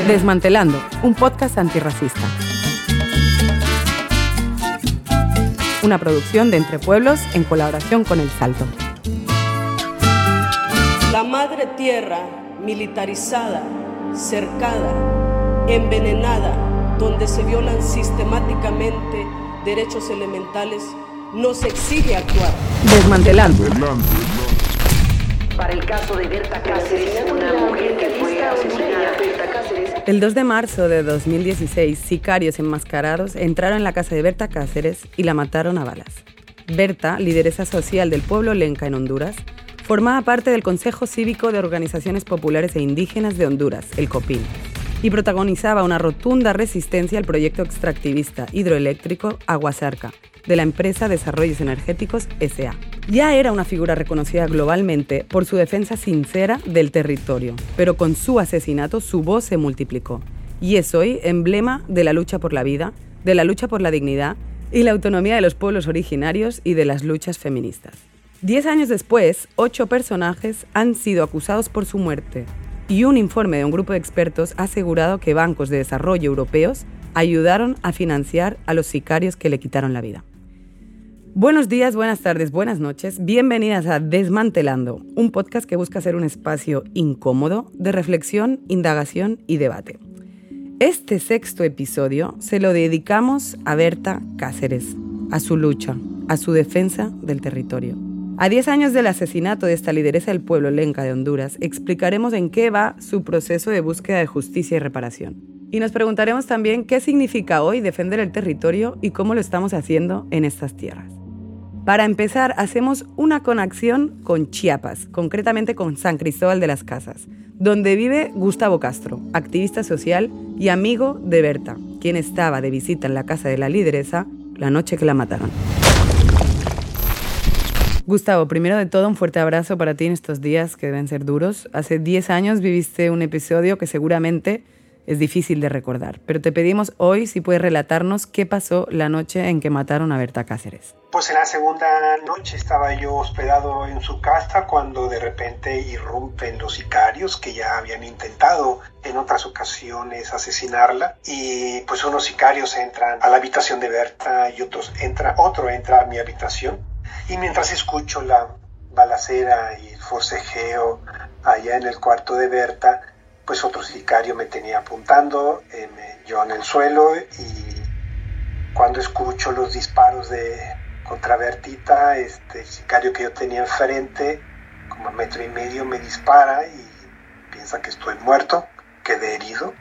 Desmantelando, un podcast antirracista. Una producción de Entre Pueblos en colaboración con El Salto. La madre tierra militarizada, cercada, envenenada, donde se violan sistemáticamente derechos elementales, nos exige actuar. Desmantelando. Para el caso de Berta Cáceres, una mujer que fue asesinada. El 2 de marzo de 2016, sicarios enmascarados entraron en la casa de Berta Cáceres y la mataron a balas. Berta, lideresa social del pueblo lenca en Honduras, formaba parte del Consejo Cívico de Organizaciones Populares e Indígenas de Honduras, el COPIN, y protagonizaba una rotunda resistencia al proyecto extractivista hidroeléctrico Aguasarca, de la empresa Desarrollos Energéticos S.A. Ya era una figura reconocida globalmente por su defensa sincera del territorio, pero con su asesinato su voz se multiplicó y es hoy emblema de la lucha por la vida, de la lucha por la dignidad y la autonomía de los pueblos originarios y de las luchas feministas. 10 años después, 8 personajes han sido acusados por su muerte y un informe de un grupo de expertos ha asegurado que bancos de desarrollo europeos ayudaron a financiar a los sicarios que le quitaron la vida. Buenos días, buenas tardes, buenas noches. Bienvenidas a Desmantelando, un podcast que busca ser un espacio incómodo de reflexión, indagación y debate. Este 6º episodio se lo dedicamos a Berta Cáceres, a su lucha, a su defensa del territorio. A 10 años del asesinato de esta lideresa del pueblo lenca de Honduras, explicaremos en qué va su proceso de búsqueda de justicia y reparación. Y nos preguntaremos también qué significa hoy defender el territorio y cómo lo estamos haciendo en estas tierras. Para empezar, hacemos una conexión con Chiapas, concretamente con San Cristóbal de las Casas, donde vive Gustavo Castro, activista social y amigo de Berta, quien estaba de visita en la casa de la lideresa la noche que la mataron. Gustavo, primero de todo, un fuerte abrazo para ti en estos días que deben ser duros. Hace 10 años viviste un episodio que seguramente es difícil de recordar, pero te pedimos hoy si puedes relatarnos qué pasó la noche en que mataron a Berta Cáceres. Pues en la segunda noche estaba yo hospedado en su casa cuando de repente irrumpen los sicarios que ya habían intentado en otras ocasiones asesinarla, y pues unos sicarios entran a la habitación de Berta y otro entra a mi habitación, y mientras escucho la balacera y el forcejeo allá en el cuarto de Berta, pues otro sicario me tenía apuntando, yo en el suelo, y cuando escucho los disparos contra Bertita, el sicario que yo tenía enfrente, como a 1.5 metros, me dispara y piensa que estoy muerto, quedé herido,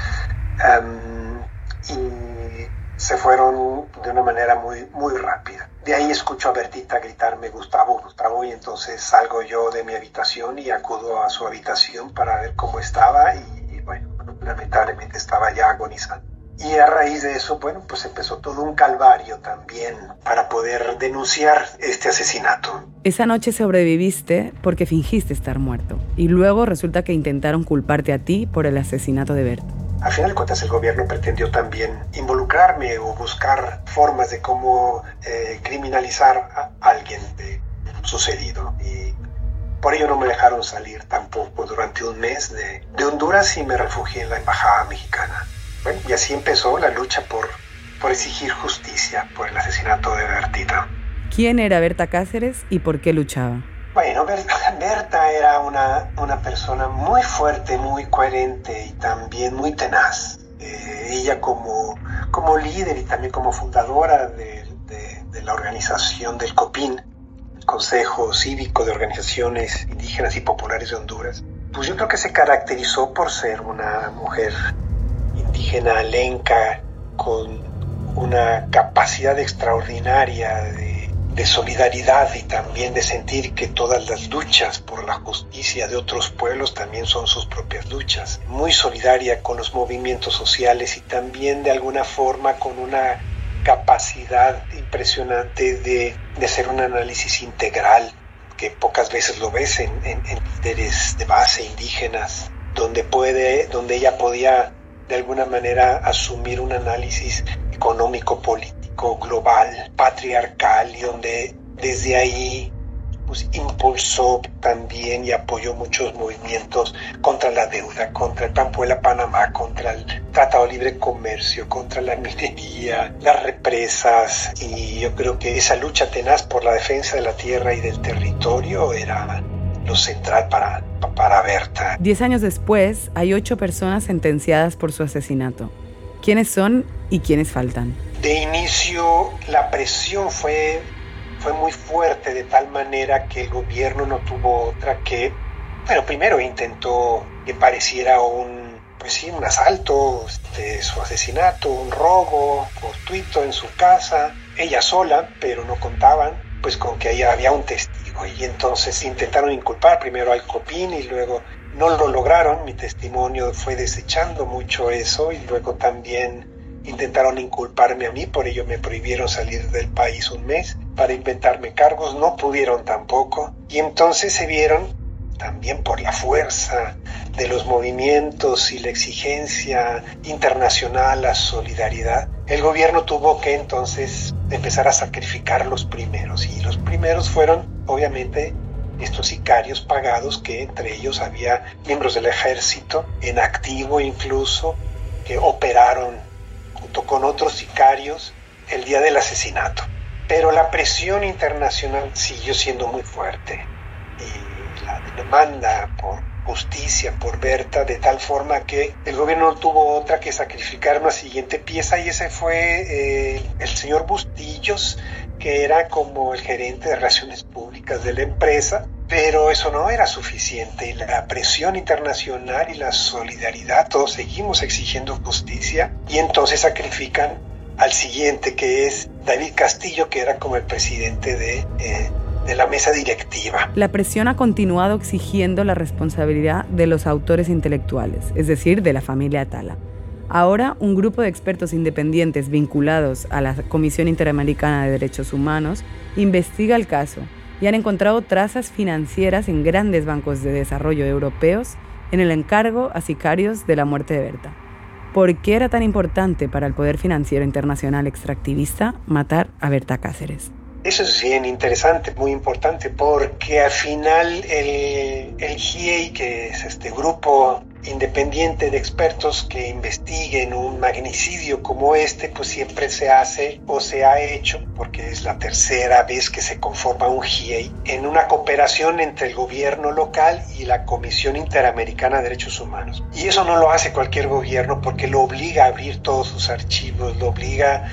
y se fueron de una manera muy, muy rápida. De ahí escucho a Bertita gritarme Gustavo, Gustavo, y entonces salgo yo de mi habitación y acudo a su habitación para ver cómo estaba, y bueno, lamentablemente estaba ya agonizando. Y a raíz de eso, bueno, pues empezó todo un calvario también para poder denunciar este asesinato. Esa noche sobreviviste porque fingiste estar muerto y luego resulta que intentaron culparte a ti por el asesinato de Berta. Al final de cuentas, el gobierno pretendió también involucrarme o buscar formas de cómo criminalizar a alguien de sucedido. Y por ello no me dejaron salir tampoco durante un mes de Honduras y me refugié en la embajada mexicana. Bueno, y así empezó la lucha por exigir justicia por el asesinato de Bertita. ¿Quién era Berta Cáceres y por qué luchaba? Bueno, Berta era una persona muy fuerte, muy coherente y también muy tenaz. Ella como líder y también como fundadora de la organización del COPIN, el Consejo Cívico de Organizaciones Indígenas y Populares de Honduras, pues yo creo que se caracterizó por ser una mujer indígena lenca con una capacidad extraordinaria de solidaridad y también de sentir que todas las luchas por la justicia de otros pueblos también son sus propias luchas. Muy solidaria con los movimientos sociales y también de alguna forma con una capacidad impresionante de hacer un análisis integral que pocas veces lo ves en líderes de base indígenas, donde ella podía de alguna manera asumir un análisis económico, político, global, patriarcal, y donde desde ahí pues impulsó también y apoyó muchos movimientos contra la deuda, contra el Pampuela-Panamá, contra el Tratado de Libre Comercio, contra la minería, las represas, y yo creo que esa lucha tenaz por la defensa de la tierra y del territorio era lo central para Berta. 10 años después, hay 8 personas sentenciadas por su asesinato. ¿Quiénes son y quiénes faltan? De inicio, la presión fue muy fuerte, de tal manera que el gobierno no tuvo otra que, bueno, primero intentó que pareciera un asalto, su asesinato, un robo fortuito en su casa, ella sola, pero no contaban pues con que ahí había un testigo, y entonces intentaron inculpar primero al Copín y luego no lo lograron. Mi testimonio fue desechando mucho eso, y luego también intentaron inculparme a mí, por ello me prohibieron salir del país un mes para inventarme cargos, no pudieron tampoco, y entonces se vieron también por la fuerza de los movimientos y la exigencia internacional, la solidaridad. El gobierno tuvo que entonces empezar a sacrificar los primeros, y los primeros fueron obviamente estos sicarios pagados, que entre ellos había miembros del ejército en activo incluso, que operaron junto con otros sicarios el día del asesinato. Pero la presión internacional siguió siendo muy fuerte, y la demanda por justicia por Berta, de tal forma que el gobierno no tuvo otra que sacrificar una siguiente pieza, y ese fue el señor Bustillos, que era como el gerente de relaciones públicas de la empresa. Pero eso no era suficiente, la presión internacional y la solidaridad, todos seguimos exigiendo justicia, y entonces sacrifican al siguiente, que es David Castillo, que era como el presidente de la mesa directiva. La presión ha continuado exigiendo la responsabilidad de los autores intelectuales, es decir, de la familia Atala. Ahora, un grupo de expertos independientes vinculados a la Comisión Interamericana de Derechos Humanos investiga el caso y han encontrado trazas financieras en grandes bancos de desarrollo europeos en el encargo a sicarios de la muerte de Berta. ¿Por qué era tan importante para el poder financiero internacional extractivista matar a Berta Cáceres? Eso es bien interesante, muy importante, porque al final el GIEI, que es este grupo independiente de expertos que investiguen un magnicidio como este, pues siempre se hace o se ha hecho, porque es la tercera vez que se conforma un GIEI, en una cooperación entre el gobierno local y la Comisión Interamericana de Derechos Humanos. Y eso no lo hace cualquier gobierno, porque lo obliga a abrir todos sus archivos, lo obliga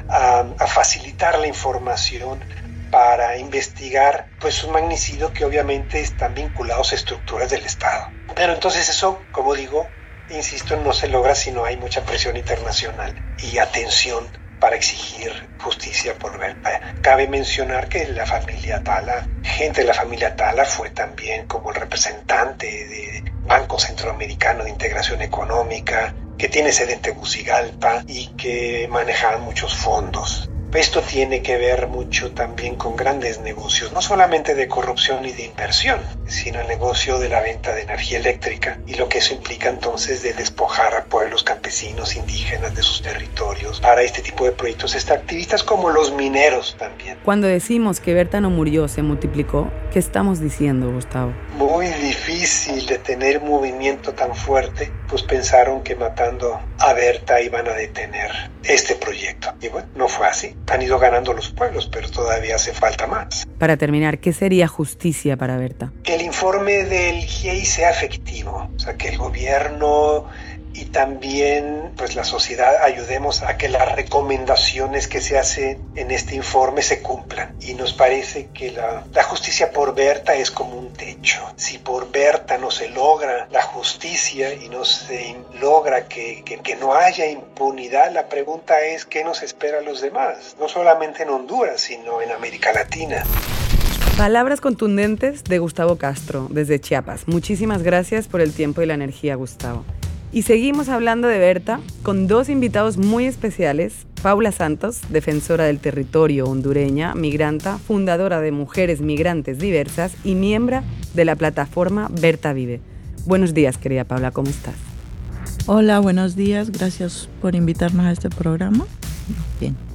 a facilitar la información para investigar pues un magnicidio que obviamente están vinculados a estructuras del Estado. Pero entonces eso, como digo, insisto, no se logra si no hay mucha presión internacional y atención para exigir justicia por Berta. Cabe mencionar que la familia Atala, gente de la familia Atala, fue también como el representante de Banco Centroamericano de Integración Económica, que tiene sede en Tegucigalpa y que manejaban muchos fondos. Esto tiene que ver mucho también con grandes negocios, no solamente de corrupción y de inversión, sino el negocio de la venta de energía eléctrica, y lo que eso implica entonces de despojar a pueblos campesinos, indígenas de sus territorios para este tipo de proyectos extractivistas, como los mineros también. Cuando decimos que Berta no murió, se multiplicó, ¿qué estamos diciendo, Gustavo? Muy difícil de tener un movimiento tan fuerte, pues pensaron que matando a Berta iban a detener este proyecto. Y bueno, no fue así. Han ido ganando los pueblos, pero todavía hace falta más. Para terminar, ¿qué sería justicia para Berta? Que el informe del GIEI sea efectivo, o sea, que el gobierno y también pues la sociedad ayudemos a que las recomendaciones que se hacen en este informe se cumplan. Y nos parece que la justicia por Berta es como un techo. Si por Berta no se logra la justicia y no se logra que no haya impunidad, la pregunta es ¿qué nos espera a los demás? No solamente en Honduras, sino en América Latina. Palabras contundentes de Gustavo Castro, desde Chiapas. Muchísimas gracias por el tiempo y la energía, Gustavo. Y seguimos hablando de Berta con 2 invitados muy especiales. Paula Santos, defensora del territorio hondureña, migranta, fundadora de Mujeres Migrantes Diversas y miembro de la plataforma Berta Vive. Buenos días, querida Paula, ¿cómo estás? Hola, buenos días. Gracias por invitarnos a este programa. Bien.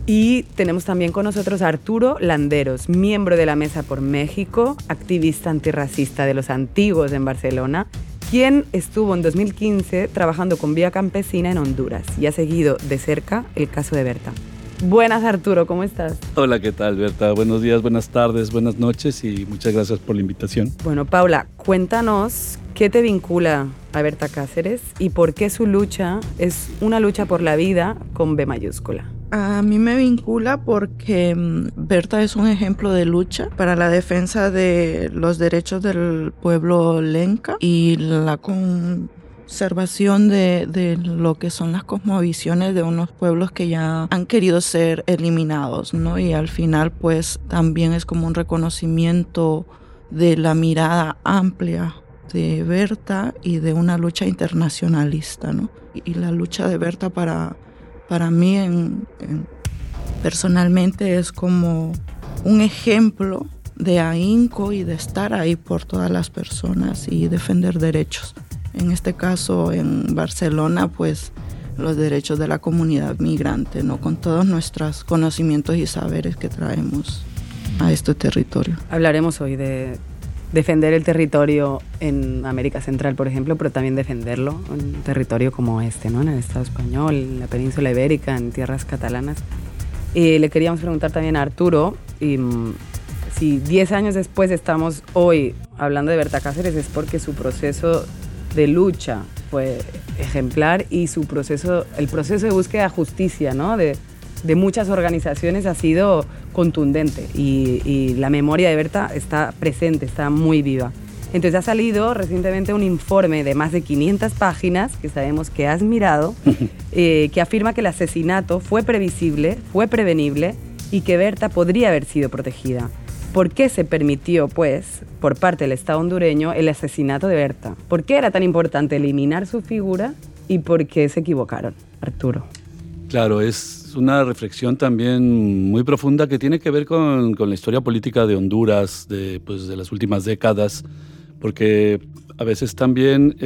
Y tenemos también con nosotros a Arturo Landeros, miembro de la Mesa por México, activista antirracista de los antiguos en Barcelona, quien estuvo en 2015 trabajando con Vía Campesina en Honduras y ha seguido de cerca el caso de Berta. Buenas, Arturo, ¿cómo estás? Hola, ¿qué tal, Berta? Buenos días, buenas tardes, buenas noches y muchas gracias por la invitación. Bueno, Paula, cuéntanos qué te vincula a Berta Cáceres y por qué su lucha es una lucha por la vida con B mayúscula. A mí me vincula porque Berta es un ejemplo de lucha para la defensa de los derechos del pueblo lenca y la conservación de lo que son las cosmovisiones de unos pueblos que ya han querido ser eliminados, ¿no? Y al final pues también es como un reconocimiento de la mirada amplia de Berta y de una lucha internacionalista, ¿no? Y la lucha de Berta para mí personalmente es como un ejemplo de ahínco y de estar ahí por todas las personas y defender derechos. En este caso, en Barcelona, pues los derechos de la comunidad migrante, ¿no? Con todos nuestros conocimientos y saberes que traemos a este territorio. Hablaremos hoy de defender el territorio en América Central, por ejemplo, pero también defenderlo en un territorio como este, ¿no? En el Estado español, en la península ibérica, en tierras catalanas. Le queríamos preguntar también a Arturo si 10 años después estamos hoy hablando de Berta Cáceres, es porque su proceso de lucha fue ejemplar y el proceso de búsqueda de justicia, ¿no? de muchas organizaciones ha sido contundente y la memoria de Berta está presente, está muy viva. Entonces ha salido recientemente un informe de más de 500 páginas, que sabemos que has mirado, que afirma que el asesinato fue previsible, fue prevenible y que Berta podría haber sido protegida. ¿Por qué se permitió, pues, por parte del Estado hondureño el asesinato de Berta? ¿Por qué era tan importante eliminar su figura y por qué se equivocaron, Arturo? Claro, es una reflexión también muy profunda que tiene que ver con la historia política de Honduras de las últimas décadas, porque a veces también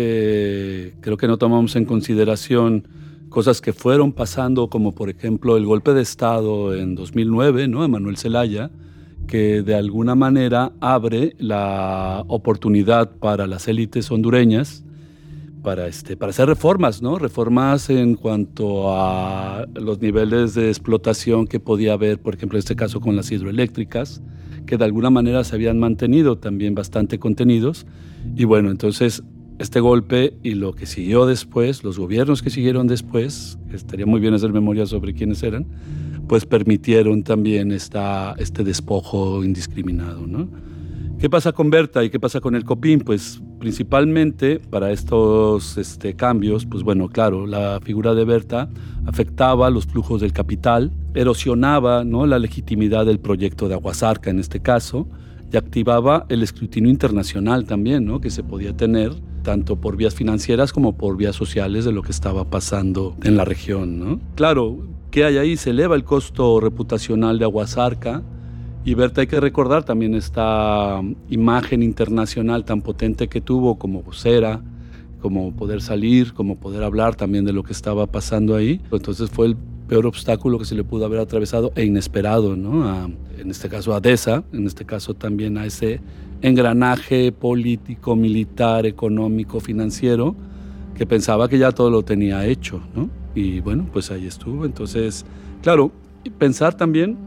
creo que no tomamos en consideración cosas que fueron pasando, como por ejemplo el golpe de Estado en 2009, ¿no? De Manuel Zelaya, que de alguna manera abre la oportunidad para las élites hondureñas para hacer reformas, ¿no? Reformas en cuanto a los niveles de explotación que podía haber, por ejemplo, en este caso con las hidroeléctricas, que de alguna manera se habían mantenido también bastante contenidos. Y bueno, entonces este golpe y lo que siguió después, los gobiernos que siguieron después, que estaría muy bien hacer memoria sobre quiénes eran, pues permitieron también este despojo indiscriminado, ¿no? ¿Qué pasa con Berta y qué pasa con el Copín? Pues principalmente para estos cambios, pues bueno, claro, la figura de Berta afectaba los flujos del capital, erosionaba, ¿no?, la legitimidad del proyecto de Aguasarca en este caso, y activaba el escrutinio internacional también, ¿no?, que se podía tener tanto por vías financieras como por vías sociales de lo que estaba pasando en la región, ¿no? Claro, ¿qué hay ahí? Se eleva el costo reputacional de Aguasarca. Y Berta, hay que recordar también esta imagen internacional tan potente que tuvo como vocera, como poder salir, como poder hablar también de lo que estaba pasando ahí. Entonces fue el peor obstáculo que se le pudo haber atravesado e inesperado, ¿no? En este caso a DESA, en este caso también a ese engranaje político, militar, económico, financiero, que pensaba que ya todo lo tenía hecho, ¿no? Y bueno, pues ahí estuvo. Entonces, claro, pensar también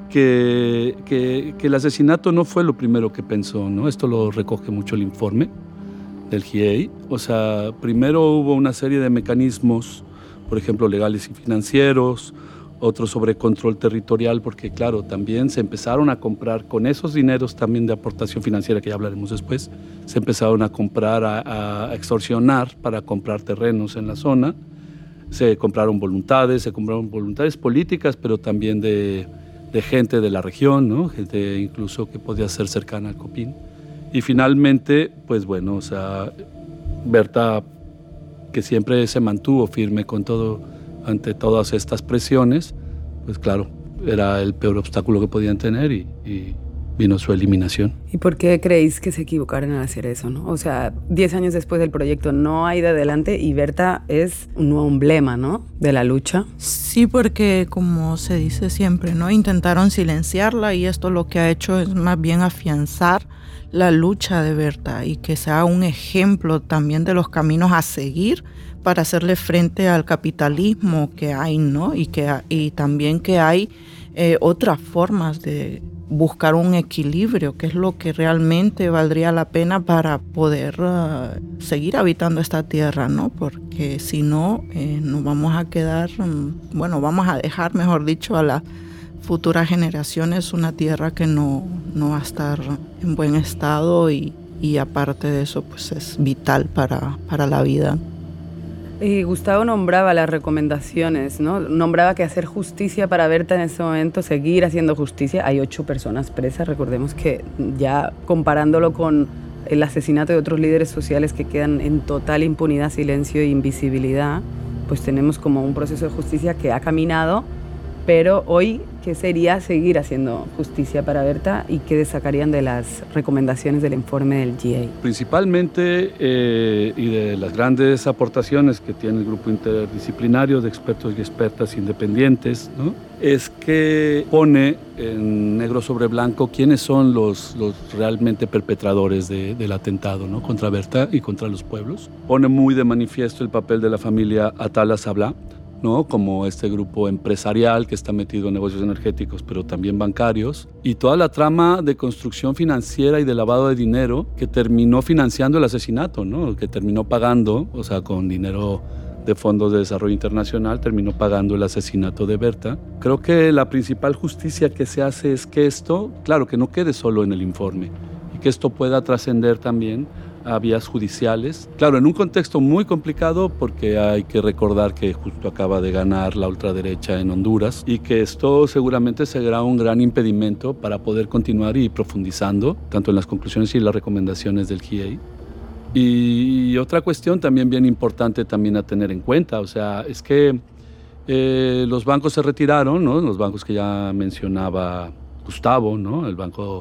que el asesinato no fue lo primero que pensó, ¿no? Esto lo recoge mucho el informe del GIEI. O sea, primero hubo una serie de mecanismos, por ejemplo, legales y financieros, otros sobre control territorial, porque claro, también se empezaron a comprar con esos dineros también de aportación financiera, que ya hablaremos después, se empezaron a comprar, a extorsionar para comprar terrenos en la zona. Se compraron voluntades políticas, pero también de gente de la región, ¿no? Gente incluso que podía ser cercana al Copín. Y finalmente, pues bueno, o sea, Berta, que siempre se mantuvo firme con todo, ante todas estas presiones, pues claro, era el peor obstáculo que podían tener y vino su eliminación. ¿Y por qué creéis que se equivocaron al hacer eso, no? O sea, 10 años después del proyecto no ha ido adelante y Berta es un nuevo emblema, ¿no?, de la lucha. Sí, porque como se dice siempre, ¿no?, intentaron silenciarla y esto lo que ha hecho es más bien afianzar la lucha de Berta y que sea un ejemplo también de los caminos a seguir para hacerle frente al capitalismo que hay, ¿no? Y también que hay otras formas de buscar un equilibrio, que es lo que realmente valdría la pena para poder seguir habitando esta tierra, ¿no? Porque si no, nos vamos a quedar, vamos a dejar, mejor dicho, a las futuras generaciones una tierra que no va a estar en buen estado y aparte de eso, pues es vital para la vida. Y Gustavo nombraba las recomendaciones, ¿no? Nombraba que hacer justicia para Berta en ese momento, seguir haciendo justicia. Hay 8 personas presas, recordemos que ya comparándolo con el asesinato de otros líderes sociales que quedan en total impunidad, silencio e invisibilidad, pues tenemos como un proceso de justicia que ha caminado, pero hoy, ¿qué sería seguir haciendo justicia para Berta y qué destacarían de las recomendaciones del informe del GIEI? Principalmente, y de las grandes aportaciones que tiene el grupo interdisciplinario de expertos y expertas independientes, ¿no?, es que pone en negro sobre blanco quiénes son los realmente perpetradores del atentado, ¿no?, contra Berta y contra los pueblos. Pone muy de manifiesto el papel de la familia Atala Sabla, ¿no?, como este grupo empresarial que está metido en negocios energéticos, pero también bancarios, y toda la trama de construcción financiera y de lavado de dinero que terminó financiando el asesinato, ¿no?, que terminó pagando, o sea, con dinero de fondos de desarrollo internacional, terminó pagando el asesinato de Berta. Creo que la principal justicia que se hace es que esto, claro, que no quede solo en el informe y que esto pueda trascender también a vías judiciales. Claro, en un contexto muy complicado porque hay que recordar que justo acaba de ganar la ultraderecha en Honduras y que esto seguramente será un gran impedimento para poder continuar y profundizando tanto en las conclusiones y las recomendaciones del GIEI. Y otra cuestión también bien importante también a tener en cuenta, o sea, es que los bancos se retiraron, ¿no?, los bancos que ya mencionaba Gustavo, ¿no?, el banco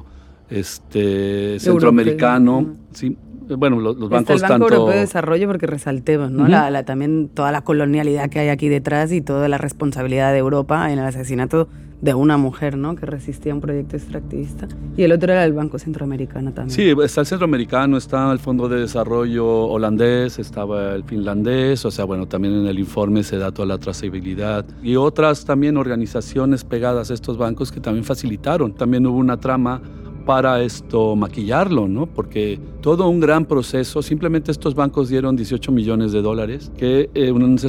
centroamericano, sí. Bueno, los bancos está el Banco tanto... Europeo de Desarrollo, porque resaltemos, ¿no?, también toda la colonialidad que hay aquí detrás y toda la responsabilidad de Europa en el asesinato de una mujer, ¿no?, que resistía a un proyecto extractivista. Y el otro era el Banco Centroamericano también. Sí, está el centroamericano, está el Fondo de Desarrollo holandés, estaba el finlandés, o sea, bueno, también en el informe se da toda la trazabilidad. Y otras también organizaciones pegadas a estos bancos que también facilitaron. También hubo una trama para esto maquillarlo, ¿no? Porque todo un gran proceso, simplemente estos bancos dieron $18 millones, que un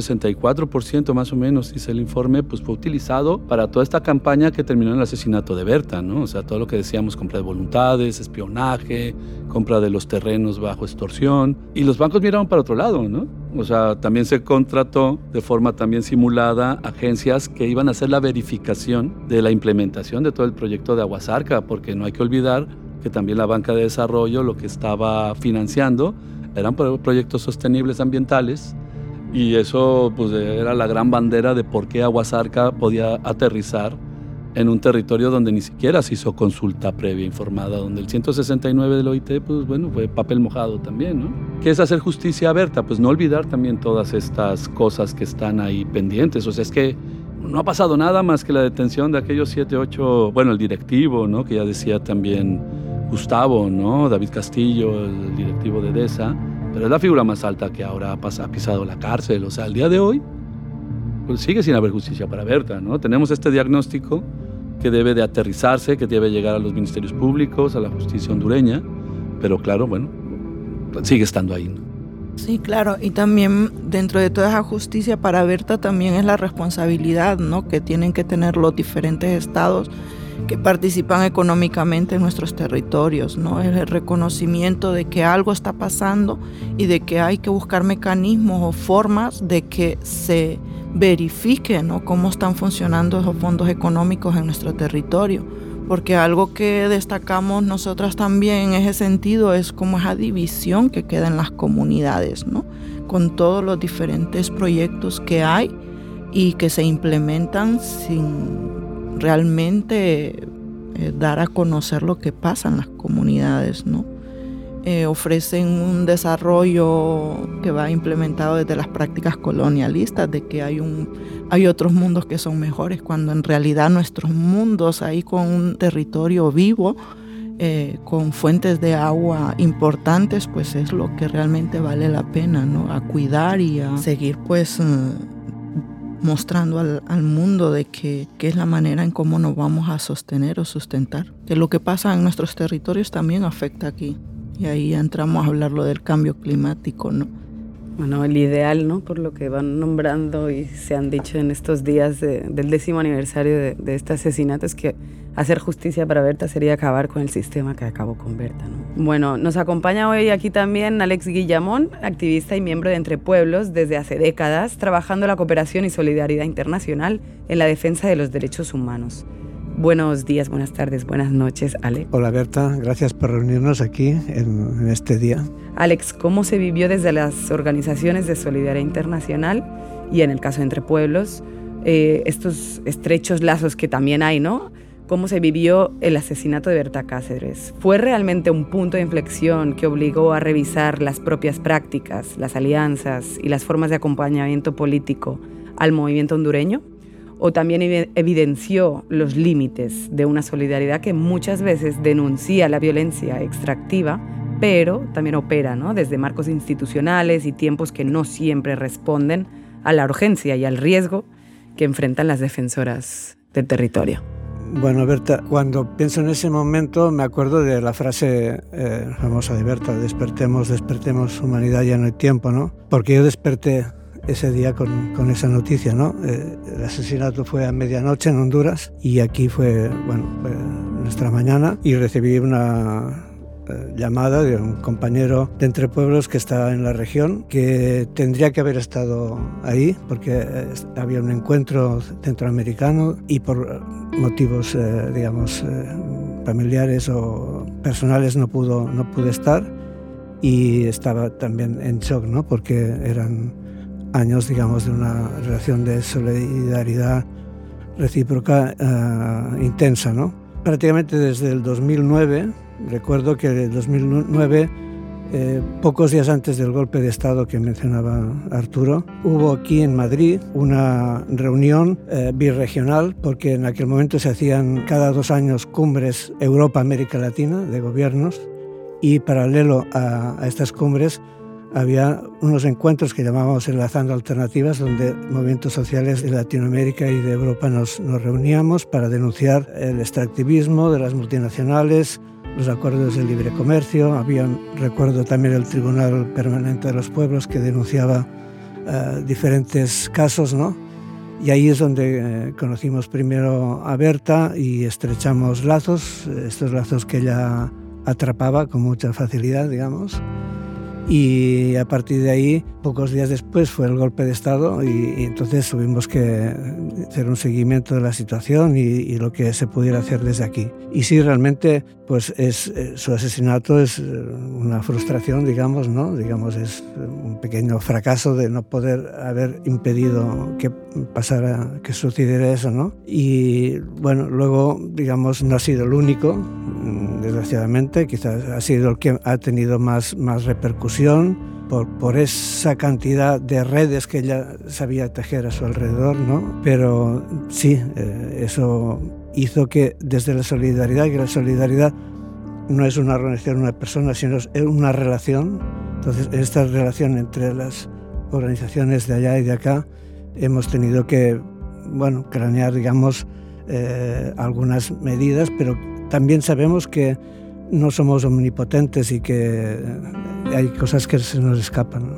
64% más o menos, dice el informe, pues fue utilizado para toda esta campaña que terminó en el asesinato de Berta, ¿no? O sea, todo lo que decíamos, compra de voluntades, espionaje, compra de los terrenos bajo extorsión, y los bancos miraron para otro lado, ¿no? O sea, también se contrató de forma también simulada agencias que iban a hacer la verificación de la implementación de todo el proyecto de Aguasarca, porque no hay que olvidar que también la banca de desarrollo lo que estaba financiando eran proyectos sostenibles ambientales, y eso pues era la gran bandera de por qué Aguasarca podía aterrizar en un territorio donde ni siquiera se hizo consulta previa informada, donde el 169 del OIT, pues bueno, fue papel mojado también, ¿no? ¿Qué es hacer justicia a Berta? Pues no olvidar también todas estas cosas que están ahí pendientes. O sea, es que no ha pasado nada más que la detención de aquellos 7, 8, bueno, el directivo, ¿no?, que ya decía también Gustavo, ¿no?, David Castillo, el directivo de DESA, pero es la figura más alta que ahora ha pisado la cárcel. O sea, al día de hoy, pues sigue sin haber justicia para Berta, ¿no? Tenemos este diagnóstico que debe de aterrizarse, que debe llegar a los ministerios públicos, a la justicia hondureña, pero claro, bueno, sigue estando ahí, ¿no? Sí, claro, y también dentro de toda esa justicia para Berta también es la responsabilidad, ¿no?, que tienen que tener los diferentes estados que participan económicamente en nuestros territorios, ¿no? Es el reconocimiento de que algo está pasando y de que hay que buscar mecanismos o formas de que se verifique, ¿no?, cómo están funcionando esos fondos económicos en nuestro territorio. Porque algo que destacamos nosotras también en ese sentido es como esa división que queda en las comunidades, ¿no?, con todos los diferentes proyectos que hay y que se implementan sin realmente dar a conocer lo que pasa en las comunidades, ¿no? Ofrecen un desarrollo que va implementado desde las prácticas colonialistas, de que hay otros mundos que son mejores, cuando en realidad nuestros mundos, ahí con un territorio vivo, con fuentes de agua importantes, pues es lo que realmente vale la pena, ¿no? A cuidar y a seguir pues mostrando al mundo de que es la manera en cómo nos vamos a sostener o sustentar. Que lo que pasa en nuestros territorios también afecta aquí. Y ahí entramos a hablarlo del cambio climático, ¿no? Bueno, el ideal, ¿no? Por lo que van nombrando y se han dicho en estos días del 10º aniversario de este asesinato, es que hacer justicia para Berta sería acabar con el sistema que acabó con Berta, ¿no? Bueno, nos acompaña hoy aquí también Alex Guillamón, activista y miembro de Entre Pueblos desde hace décadas, trabajando la cooperación y solidaridad internacional en la defensa de los derechos humanos. Buenos días, buenas tardes, buenas noches, Alex. Hola Berta, gracias por reunirnos aquí en este día. Alex, ¿cómo se vivió desde las organizaciones de solidaridad internacional y en el caso de Entre Pueblos, estos estrechos lazos que también hay, ¿no? ¿Cómo se vivió el asesinato de Berta Cáceres? ¿Fue realmente un punto de inflexión que obligó a revisar las propias prácticas, las alianzas y las formas de acompañamiento político al movimiento hondureño? ¿O también evidenció los límites de una solidaridad que muchas veces denuncia la violencia extractiva, pero también opera, ¿no? Desde marcos institucionales y tiempos que no siempre responden a la urgencia y al riesgo que enfrentan las defensoras del territorio? Bueno, Berta, cuando pienso en ese momento me acuerdo de la frase famosa de Berta: despertemos, humanidad, ya no hay tiempo, ¿no? Porque yo desperté ese día con esa noticia, ¿no? El asesinato fue a medianoche en Honduras y aquí fue nuestra mañana, y recibí una llamada de un compañero de Entre Pueblos que estaba en la región, que tendría que haber estado ahí porque había un encuentro centroamericano y por motivos, familiares o personales no pude estar, y estaba también en shock, ¿no? Porque eran años, digamos, de una relación de solidaridad recíproca intensa, ¿no? Prácticamente desde el 2009, recuerdo que en el 2009, pocos días antes del golpe de Estado que mencionaba Arturo, hubo aquí en Madrid una reunión birregional, porque en aquel momento se hacían cada 2 años cumbres Europa-América Latina de gobiernos, y paralelo a estas cumbres había unos encuentros que llamábamos Enlazando Alternativas, donde movimientos sociales de Latinoamérica y de Europa nos reuníamos para denunciar el extractivismo de las multinacionales, los acuerdos de libre comercio. Recuerdo también el Tribunal Permanente de los Pueblos, que denunciaba diferentes casos, ¿no? Y ahí es donde conocimos primero a Berta y estrechamos lazos, estos lazos que ella atrapaba con mucha facilidad, digamos. Y a partir de ahí, pocos días después, fue el golpe de Estado, y entonces tuvimos que hacer un seguimiento de la situación y lo que se pudiera hacer desde aquí. Y sí, realmente, pues su asesinato es una frustración, digamos, ¿no? Digamos, es un pequeño fracaso de no poder haber impedido que pasara, que sucediera eso, ¿no? Y bueno, luego, digamos, no ha sido el único, desgraciadamente, quizás ha sido el que ha tenido más repercusión por esa cantidad de redes que ella sabía tejer a su alrededor, ¿no? Pero sí, eso hizo que desde la solidaridad, que la solidaridad no es una organización, una persona, sino es una relación. Entonces, en esta relación entre las organizaciones de allá y de acá, hemos tenido que, cranear, digamos, algunas medidas, pero también sabemos que no somos omnipotentes y que hay cosas que se nos escapan.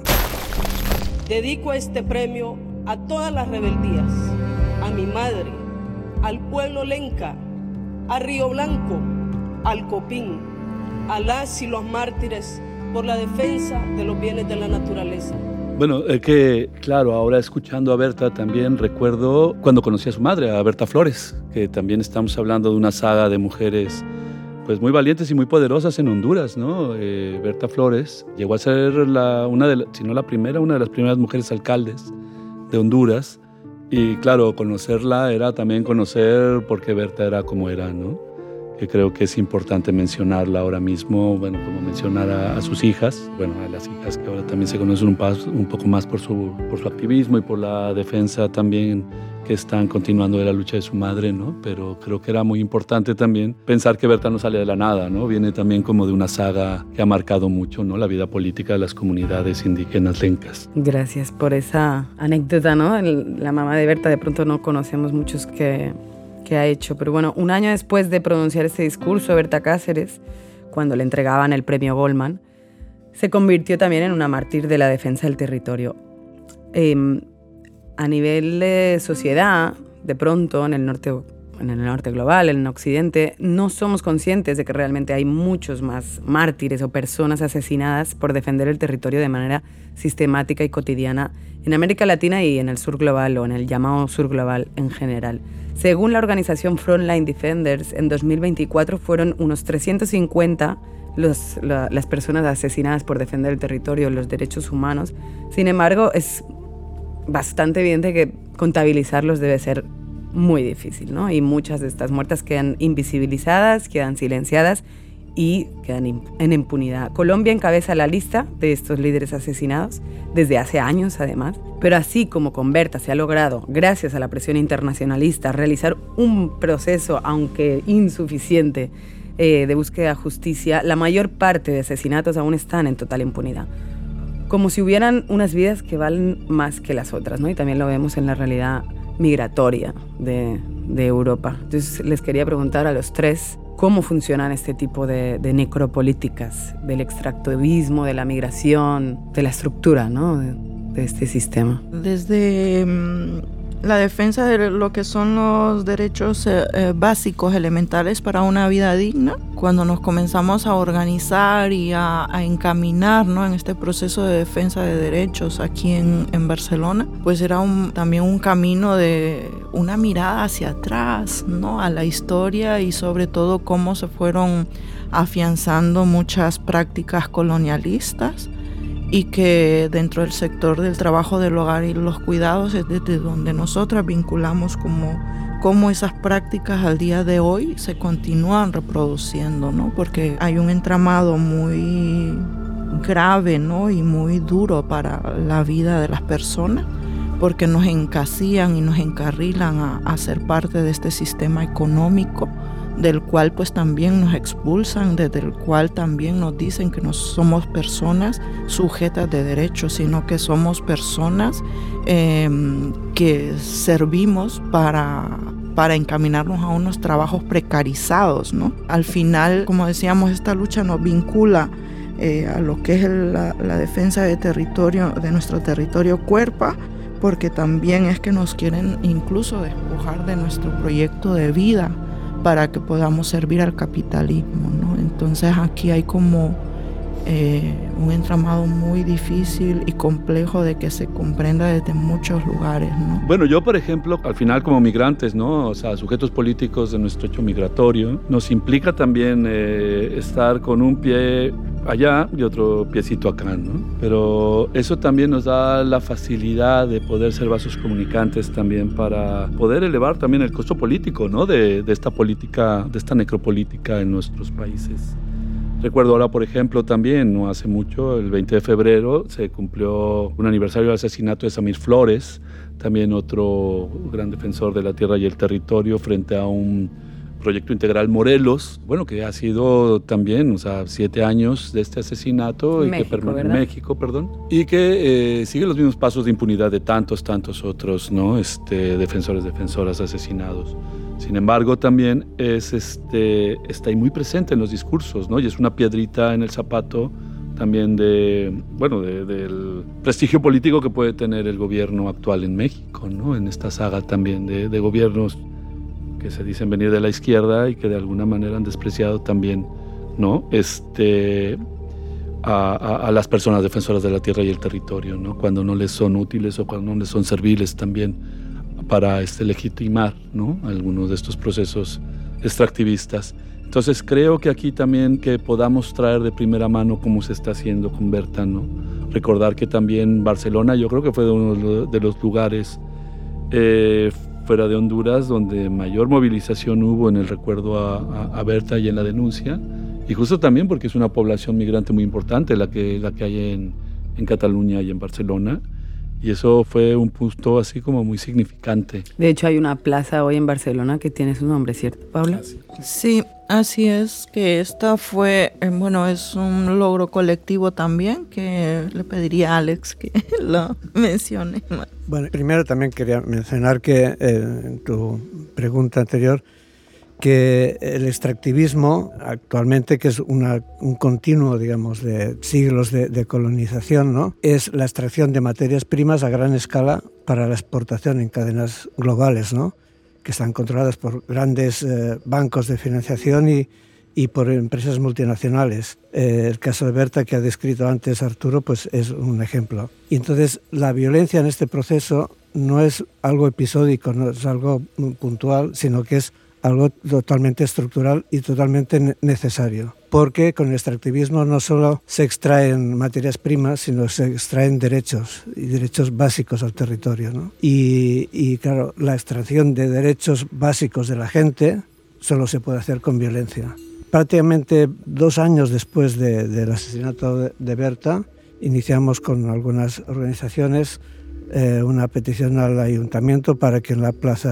Dedico este premio a todas las rebeldías, a mi madre, al pueblo lenca, a Río Blanco, al Copín, a las y los mártires por la defensa de los bienes de la naturaleza. Bueno, que claro, ahora escuchando a Berta también recuerdo cuando conocí a su madre, a Berta Flores, que también estamos hablando de una saga de mujeres pues muy valientes y muy poderosas en Honduras, ¿no? Berta Flores llegó a ser una de las primeras mujeres alcaldes de Honduras, y claro, conocerla era también conocer por qué Berta era como era, ¿no? que creo que es importante mencionarla ahora mismo, bueno, como mencionar a sus hijas, bueno, a las hijas que ahora también se conocen un poco más por su activismo y por la defensa también que están continuando de la lucha de su madre, ¿no? Pero creo que era muy importante también pensar que Berta no sale de la nada, ¿no? Viene también como de una saga que ha marcado mucho, ¿no? La vida política de las comunidades indígenas lencas. Gracias por esa anécdota, ¿no? La mamá de Berta, de pronto no conocemos muchos que ha hecho, pero bueno, un año después de pronunciar este discurso, Berta Cáceres, cuando le entregaban el premio Goldman, se convirtió también en una mártir de la defensa del territorio. A nivel de sociedad, de pronto, en el norte global, en el occidente, no somos conscientes de que realmente hay muchos más mártires o personas asesinadas por defender el territorio de manera sistemática y cotidiana en América Latina y en el sur global o en el llamado sur global en general. Según la organización Frontline Defenders, en 2024 fueron unos 350 las personas asesinadas por defender el territorio y los derechos humanos. Sin embargo, es bastante evidente que contabilizarlos debe ser muy difícil, ¿no? Y muchas de estas muertes quedan invisibilizadas, quedan silenciadas y quedan en impunidad. Colombia encabeza la lista de estos líderes asesinados desde hace años, además. Pero así como con Berta se ha logrado, gracias a la presión internacionalista, realizar un proceso, aunque insuficiente, de búsqueda de justicia, la mayor parte de asesinatos aún están en total impunidad. Como si hubieran unas vidas que valen más que las otras, ¿no? Y también lo vemos en la realidad migratoria de Europa. Entonces les quería preguntar a los tres cómo funcionan este tipo de necropolíticas, del extractivismo, de la migración, de la estructura, ¿no? de este sistema. Desde la defensa de lo que son los derechos básicos, elementales para una vida digna, cuando nos comenzamos a organizar y a encaminar, ¿no?, en este proceso de defensa de derechos aquí en Barcelona, pues era también un camino de una mirada hacia atrás, ¿no?, a la historia y sobre todo cómo se fueron afianzando muchas prácticas colonialistas, y que dentro del sector del trabajo del hogar y los cuidados es desde donde nosotras vinculamos cómo esas prácticas al día de hoy se continúan reproduciendo, ¿no? Porque hay un entramado muy grave, ¿no?, y muy duro para la vida de las personas, porque nos encasillan y nos encarrilan a ser parte de este sistema económico, del cual pues también nos expulsan, desde el cual también nos dicen que no somos personas sujetas de derechos, sino que somos personas que servimos para encaminarnos a unos trabajos precarizados, ¿no? Al final, como decíamos, esta lucha nos vincula a lo que es la defensa de territorio, de nuestro territorio Cuerpa, porque también es que nos quieren incluso despojar de nuestro proyecto de vida para que podamos servir al capitalismo, ¿no? Entonces aquí hay como un entramado muy difícil y complejo de que se comprenda desde muchos lugares, ¿no? Bueno, yo, por ejemplo, al final como migrantes, ¿no?, o sea, sujetos políticos de nuestro hecho migratorio, nos implica también estar con un pie allá y otro piecito acá, ¿no? Pero eso también nos da la facilidad de poder ser vasos comunicantes también para poder elevar también el costo político, ¿no?, de esta política, de esta necropolítica en nuestros países. Recuerdo ahora, por ejemplo, también, no hace mucho, el 20 de febrero, se cumplió un aniversario del asesinato de Samir Flores, también otro gran defensor de la tierra y el territorio, frente a un proyecto integral Morelos, bueno, que ha sido también, o sea, 7 años de este asesinato y México, y que sigue los mismos pasos de impunidad de tantos otros, ¿no?, defensoras asesinados. Sin embargo, también está ahí muy presente en los discursos, ¿no? Y es una piedrita en el zapato también del prestigio político que puede tener el gobierno actual en México, ¿no? En esta saga también de gobiernos que se dicen venir de la izquierda y que de alguna manera han despreciado también, ¿no?, a las personas defensoras de la tierra y el territorio, ¿no?, cuando no les son útiles o cuando no les son serviles también para legitimar, ¿no?, algunos de estos procesos extractivistas. Entonces creo que aquí también que podamos traer de primera mano cómo se está haciendo con Berta, ¿no? Recordar que también Barcelona, yo creo que fue uno de los lugares fuera de Honduras, donde mayor movilización hubo en el recuerdo a Berta y en la denuncia, y justo también porque es una población migrante muy importante la que hay en Cataluña y en Barcelona, y eso fue un punto así como muy significante. De hecho, hay una plaza hoy en Barcelona que tiene su nombre, ¿cierto, Paula? Sí, así es, que esta fue, es un logro colectivo también, que le pediría a Alex que lo mencione. Bueno, primero también quería mencionar que en tu pregunta anterior, que el extractivismo actualmente, que es un continuo, digamos, de siglos de colonización, ¿no?, es la extracción de materias primas a gran escala para la exportación en cadenas globales, ¿no?, que están controladas por grandes bancos de financiación y por empresas multinacionales. El caso de Berta, que ha descrito antes Arturo, pues es un ejemplo. Y entonces la violencia en este proceso no es algo episódico, no es algo puntual, sino que es algo totalmente estructural y totalmente necesario. Porque con el extractivismo no solo se extraen materias primas, sino se extraen derechos, y derechos básicos al territorio, ¿no? Y claro, la extracción de derechos básicos de la gente solo se puede hacer con violencia. Prácticamente 2 años después del asesinato de Berta, iniciamos con algunas organizaciones una petición al ayuntamiento para que en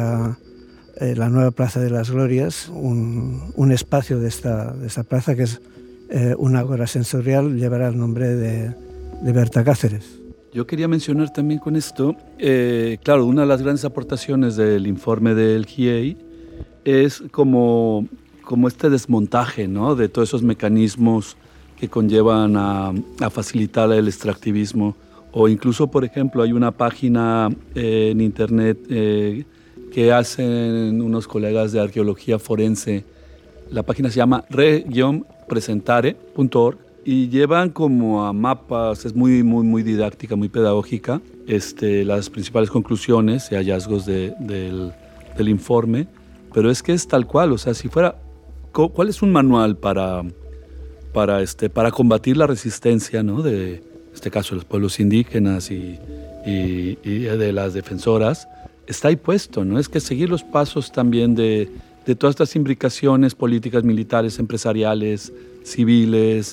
la nueva Plaza de las Glorias, un espacio de esta plaza, que es una ágora sensorial, llevará el nombre de Berta Cáceres. Yo quería mencionar también con esto, claro, una de las grandes aportaciones del informe del GIEI es como este desmontaje, ¿no?, de todos esos mecanismos que conllevan a facilitar el extractivismo. O incluso, por ejemplo, hay una página en internet que hacen unos colegas de arqueología forense. La página se llama re-presentare.org y llevan como a mapas, es muy, muy, muy didáctica, muy pedagógica, las principales conclusiones y hallazgos del informe, pero es que es tal cual, o sea, si fuera, ¿cuál es un manual para combatir la resistencia, ¿no?, de, en este caso, los pueblos indígenas y de las defensoras? Está ahí puesto, ¿no? Es que seguir los pasos también de todas estas imbricaciones políticas, militares, empresariales, civiles,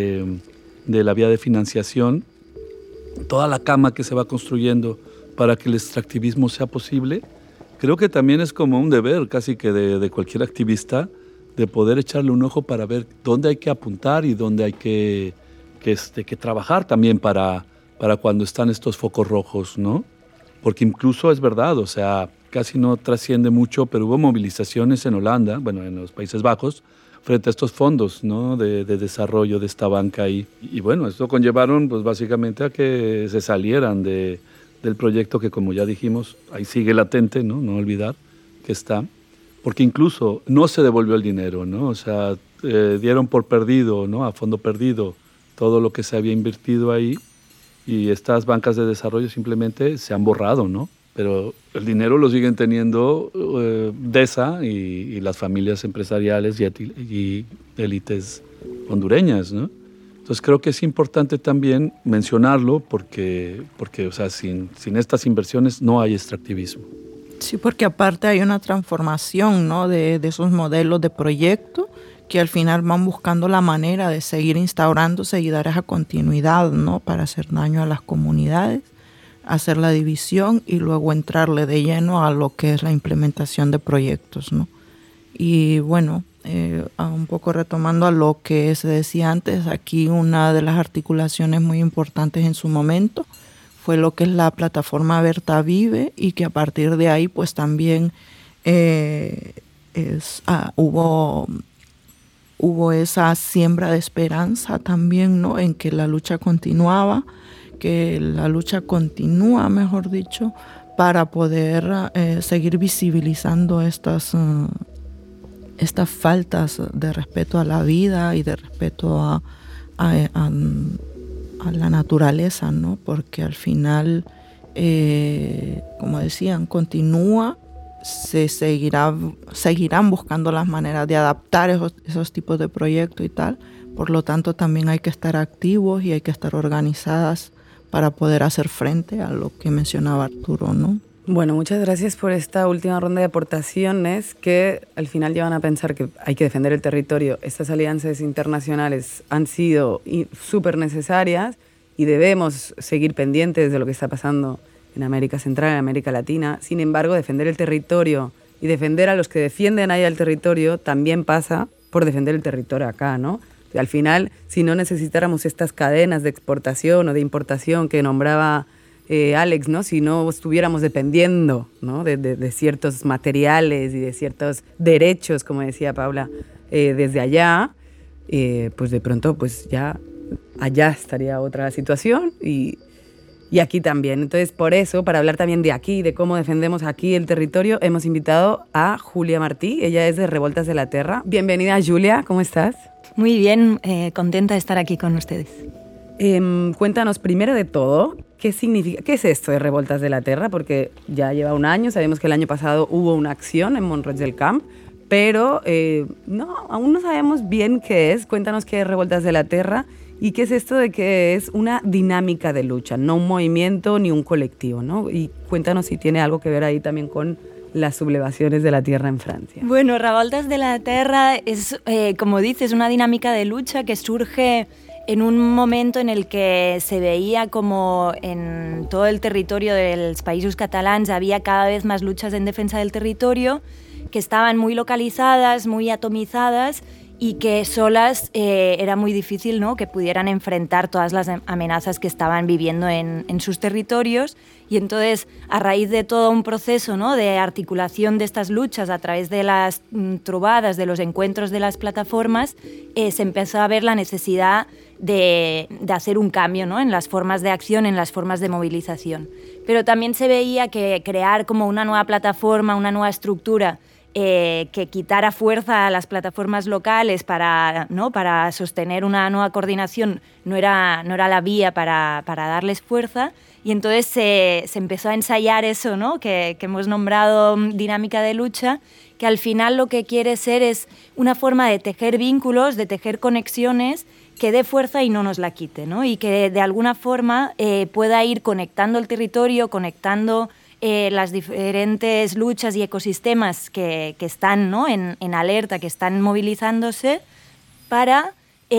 de la vía de financiación, toda la cama que se va construyendo para que el extractivismo sea posible, creo que también es como un deber casi que de cualquier activista, de poder echarle un ojo para ver dónde hay que apuntar y dónde hay que trabajar también para cuando están estos focos rojos, ¿no? Porque incluso es verdad, o sea, casi no trasciende mucho, pero hubo movilizaciones en Holanda, bueno, en los Países Bajos, frente a estos fondos, ¿no?, de desarrollo de esta banca ahí. Y bueno, esto conllevaron pues básicamente a que se salieran del proyecto que, como ya dijimos, ahí sigue latente, ¿no?, no olvidar que está, porque incluso no se devolvió el dinero, ¿no? O sea, dieron por perdido, ¿no?, a fondo perdido todo lo que se había invertido ahí. Y estas bancas de desarrollo simplemente se han borrado, ¿no? Pero el dinero lo siguen teniendo DESA y las familias empresariales y élites hondureñas, ¿no? Entonces creo que es importante también mencionarlo porque o sea, sin estas inversiones no hay extractivismo. Sí, porque aparte hay una transformación, ¿no?, de esos modelos de proyecto que al final van buscando la manera de seguir instaurándose y dar esa continuidad, ¿no?, para hacer daño a las comunidades, hacer la división y luego entrarle de lleno a lo que es la implementación de proyectos, ¿no? Y bueno, un poco retomando a lo que se decía antes, aquí una de las articulaciones muy importantes en su momento fue lo que es la plataforma Berta Vive, y que a partir de ahí pues también hubo esa siembra de esperanza también, ¿no?, en que la lucha continuaba, que la lucha continúa, mejor dicho, para poder seguir visibilizando estas faltas de respeto a la vida y de respeto a la naturaleza, ¿no? Porque al final, como decían, continúa, seguirán buscando las maneras de adaptar esos tipos de proyectos y tal. Por lo tanto, también hay que estar activos y hay que estar organizadas para poder hacer frente a lo que mencionaba Arturo, ¿no? Bueno, muchas gracias por esta última ronda de aportaciones que al final llevan a pensar que hay que defender el territorio. Estas alianzas internacionales han sido súper necesarias y debemos seguir pendientes de lo que está pasando en América Central, en América Latina. Sin embargo, defender el territorio y defender a los que defienden allá el territorio también pasa por defender el territorio acá, ¿no? Al final, si no necesitáramos estas cadenas de exportación o de importación que nombraba Alex, ¿no? Si no estuviéramos dependiendo, ¿no? de ciertos materiales y de ciertos derechos, como decía Paula, desde allá, pues de pronto pues ya allá estaría otra situación y aquí también. Entonces, por eso, para hablar también de aquí, de cómo defendemos aquí el territorio, hemos invitado a Julia Martí. Ella es de Revoltas de la Terra. Bienvenida, Julia, ¿cómo estás? Muy bien, contenta de estar aquí con ustedes. Cuéntanos primero de todo, ¿qué significa, qué es esto de Revoltas de la Terra? Porque ya lleva un año, sabemos que el año pasado hubo una acción en Mont-Roig del Camp, pero aún no sabemos bien qué es. Cuéntanos qué es Revoltas de la Terra y qué es esto de que es una dinámica de lucha, no un movimiento ni un colectivo, ¿no? Y cuéntanos si tiene algo que ver ahí también con las sublevaciones de la tierra en Francia. Bueno, Revoltas de la Terra es, como dices, una dinámica de lucha que surge en un momento en el que se veía como en todo el territorio de los Països Catalans había cada vez más luchas en defensa del territorio que estaban muy localizadas, muy atomizadas y que solas era muy difícil, ¿no?, que pudieran enfrentar todas las amenazas que estaban viviendo en sus territorios. Y entonces, a raíz de todo un proceso, ¿no?, de articulación de estas luchas a través de las trovadas, de los encuentros de las plataformas, se empezó a ver la necesidad de hacer un cambio, ¿no?, en las formas de acción, en las formas de movilización. Pero también se veía que crear como una nueva plataforma, una nueva estructura, que quitara fuerza a las plataformas locales para sostener una nueva coordinación no era la vía para darles fuerza, y entonces se empezó a ensayar eso, ¿no?, que hemos nombrado dinámica de lucha, que al final lo que quiere ser es una forma de tejer vínculos, de tejer conexiones que dé fuerza y no nos la quite, ¿no?, y que de alguna forma pueda ir conectando el territorio, conectando las diferentes luchas y ecosistemas que están, ¿no?, en alerta, que están movilizándose para,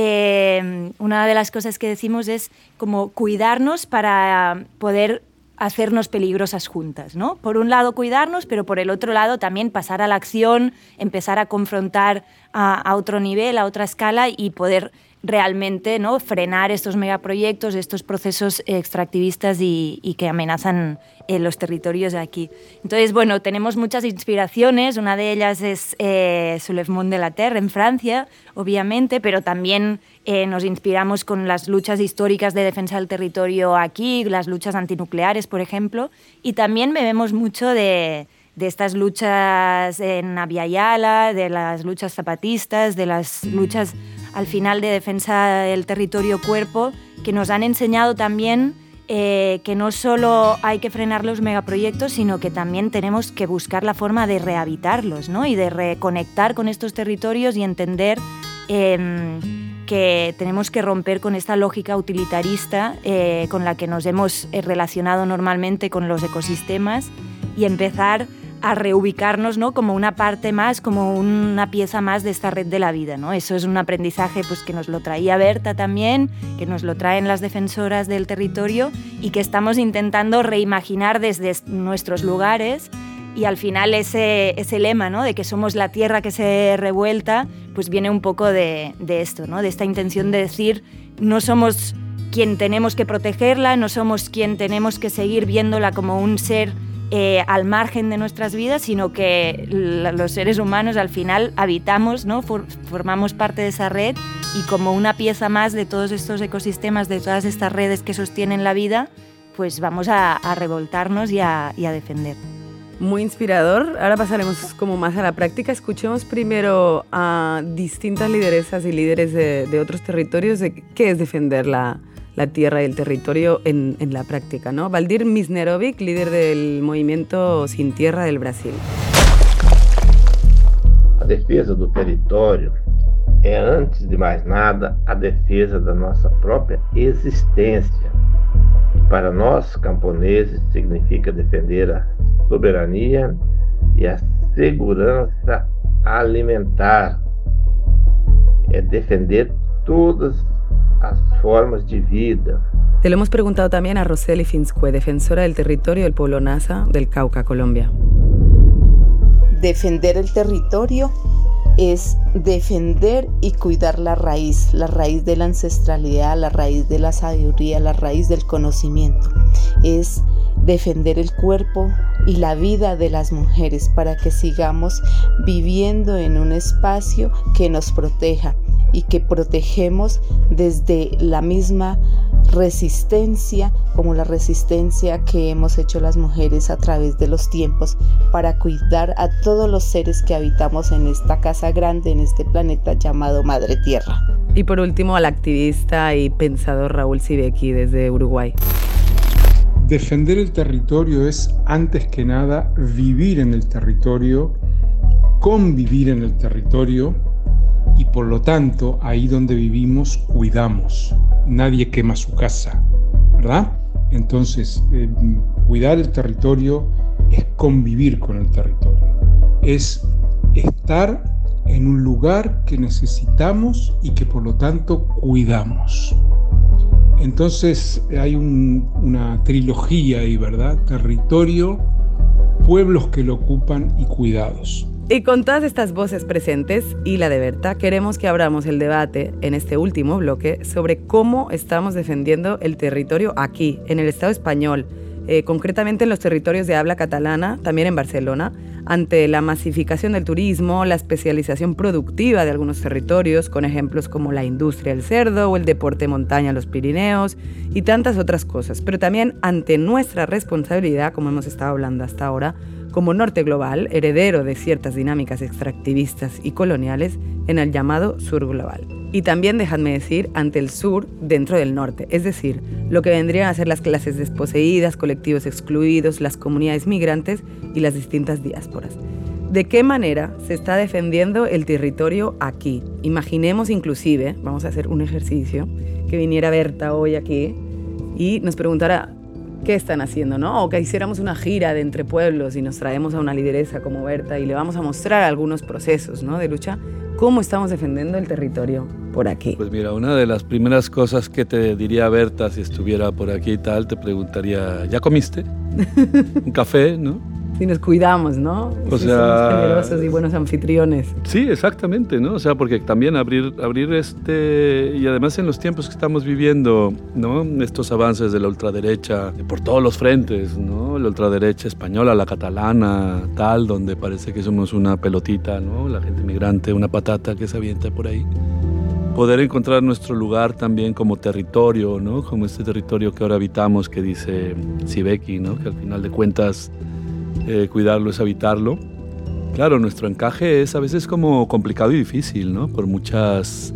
una de las cosas que decimos es como cuidarnos para poder hacernos peligrosas juntas, ¿no? Por un lado cuidarnos, pero por el otro lado también pasar a la acción, empezar a confrontar a otro nivel, a otra escala y poder realmente, ¿no?, frenar estos megaproyectos, estos procesos extractivistas y que amenazan los territorios de aquí. Entonces, bueno, tenemos muchas inspiraciones. Una de ellas es Soulèvement de la Terre en Francia, obviamente, pero también nos inspiramos con las luchas históricas de defensa del territorio aquí, las luchas antinucleares, por ejemplo, y también bebemos mucho de estas luchas en Abya Yala, de las luchas zapatistas, de las luchas al final de defensa del territorio cuerpo, que nos han enseñado también que no solo hay que frenar los megaproyectos, sino que también tenemos que buscar la forma de rehabitarlos, ¿no?, y de reconectar con estos territorios y entender que tenemos que romper con esta lógica utilitarista con la que nos hemos relacionado normalmente con los ecosistemas y empezar a reubicarnos, ¿no?, como una parte más, como una pieza más de esta red de la vida, ¿no? Eso es un aprendizaje pues, que nos lo traía Berta también, que nos lo traen las defensoras del territorio y que estamos intentando reimaginar desde nuestros lugares. Y al final ese lema, ¿no?, de que somos la tierra que se revuelta, pues viene un poco de esto, ¿no?, de esta intención de decir no somos quien tenemos que protegerla, no somos quien tenemos que seguir viéndola como un ser al margen de nuestras vidas, sino que los seres humanos al final habitamos, ¿no?, formamos parte de esa red y como una pieza más de todos estos ecosistemas, de todas estas redes que sostienen la vida, pues vamos a revoltarnos y a defender. Muy inspirador. Ahora pasaremos como más a la práctica. Escuchemos primero a distintas lideresas y líderes de otros territorios de qué es defender la tierra y el territorio en la práctica, ¿no? Valdir Misnerovic, líder del movimiento Sin Tierra del Brasil. A defesa do território é, antes de mais nada, a defesa da nossa própria existência. Para nós, camponeses, significa defender a soberania e a segurança alimentar. É defender todas as formas de vida. Te lo hemos preguntado también a Roseli Finscue, defensora del territorio del pueblo Nasa del Cauca, Colombia. Defender el territorio es defender y cuidar la raíz de la ancestralidad, la raíz de la sabiduría, la raíz del conocimiento. Es defender el cuerpo y la vida de las mujeres para que sigamos viviendo en un espacio que nos proteja y que protegemos desde la misma resistencia, como la resistencia que hemos hecho las mujeres a través de los tiempos para cuidar a todos los seres que habitamos en esta casa grande, en este planeta llamado Madre Tierra. Y por último al activista y pensador Raúl Sibeki desde Uruguay. Defender el territorio es, antes que nada, vivir en el territorio, convivir en el territorio y, por lo tanto, ahí donde vivimos, cuidamos. Nadie quema su casa, ¿verdad? Entonces, cuidar el territorio es convivir con el territorio, es estar en un lugar que necesitamos y que, por lo tanto, cuidamos. Entonces hay una trilogía ahí, ¿verdad? Territorio, pueblos que lo ocupan y cuidados. Y con todas estas voces presentes y la de Berta, queremos que abramos el debate en este último bloque sobre cómo estamos defendiendo el territorio aquí, en el Estado español, concretamente en los territorios de habla catalana, también en Barcelona, ante la masificación del turismo, la especialización productiva de algunos territorios, con ejemplos como la industria del cerdo o el deporte montaña en los Pirineos y tantas otras cosas, pero también ante nuestra responsabilidad, como hemos estado hablando hasta ahora, como norte global, heredero de ciertas dinámicas extractivistas y coloniales en el llamado sur global. Y también, dejadme decir, ante el sur dentro del norte, es decir, lo que vendrían a ser las clases desposeídas, colectivos excluidos, las comunidades migrantes y las distintas diásporas. ¿De qué manera se está defendiendo el territorio aquí? Imaginemos inclusive, vamos a hacer un ejercicio, que viniera Berta hoy aquí y nos preguntara qué están haciendo, ¿no? O que hiciéramos una gira de entre pueblos y nos traemos a una lideresa como Berta y le vamos a mostrar algunos procesos, ¿no?, de lucha. ¿Cómo estamos defendiendo el territorio por aquí? Pues mira, una de las primeras cosas que te diría Berta si estuviera por aquí y tal, te preguntaría, ¿ya comiste? ¿Un café, no? Si nos cuidamos, ¿no? O si sea, somos generosos y buenos anfitriones. Sí, exactamente, ¿no? O sea, porque también abrir y además en los tiempos que estamos viviendo, ¿no? Estos avances de la ultraderecha por todos los frentes, ¿no? La ultraderecha española, la catalana, tal, donde parece que somos una pelotita, ¿no? La gente migrante, una patata que se avienta por ahí. Poder encontrar nuestro lugar también como territorio, ¿no? Como este territorio que ahora habitamos, que dice Sibeki, ¿no? Que al final de cuentas cuidarlo es habitarlo. Claro, nuestro encaje es a veces como complicado y difícil, ¿no? Por muchas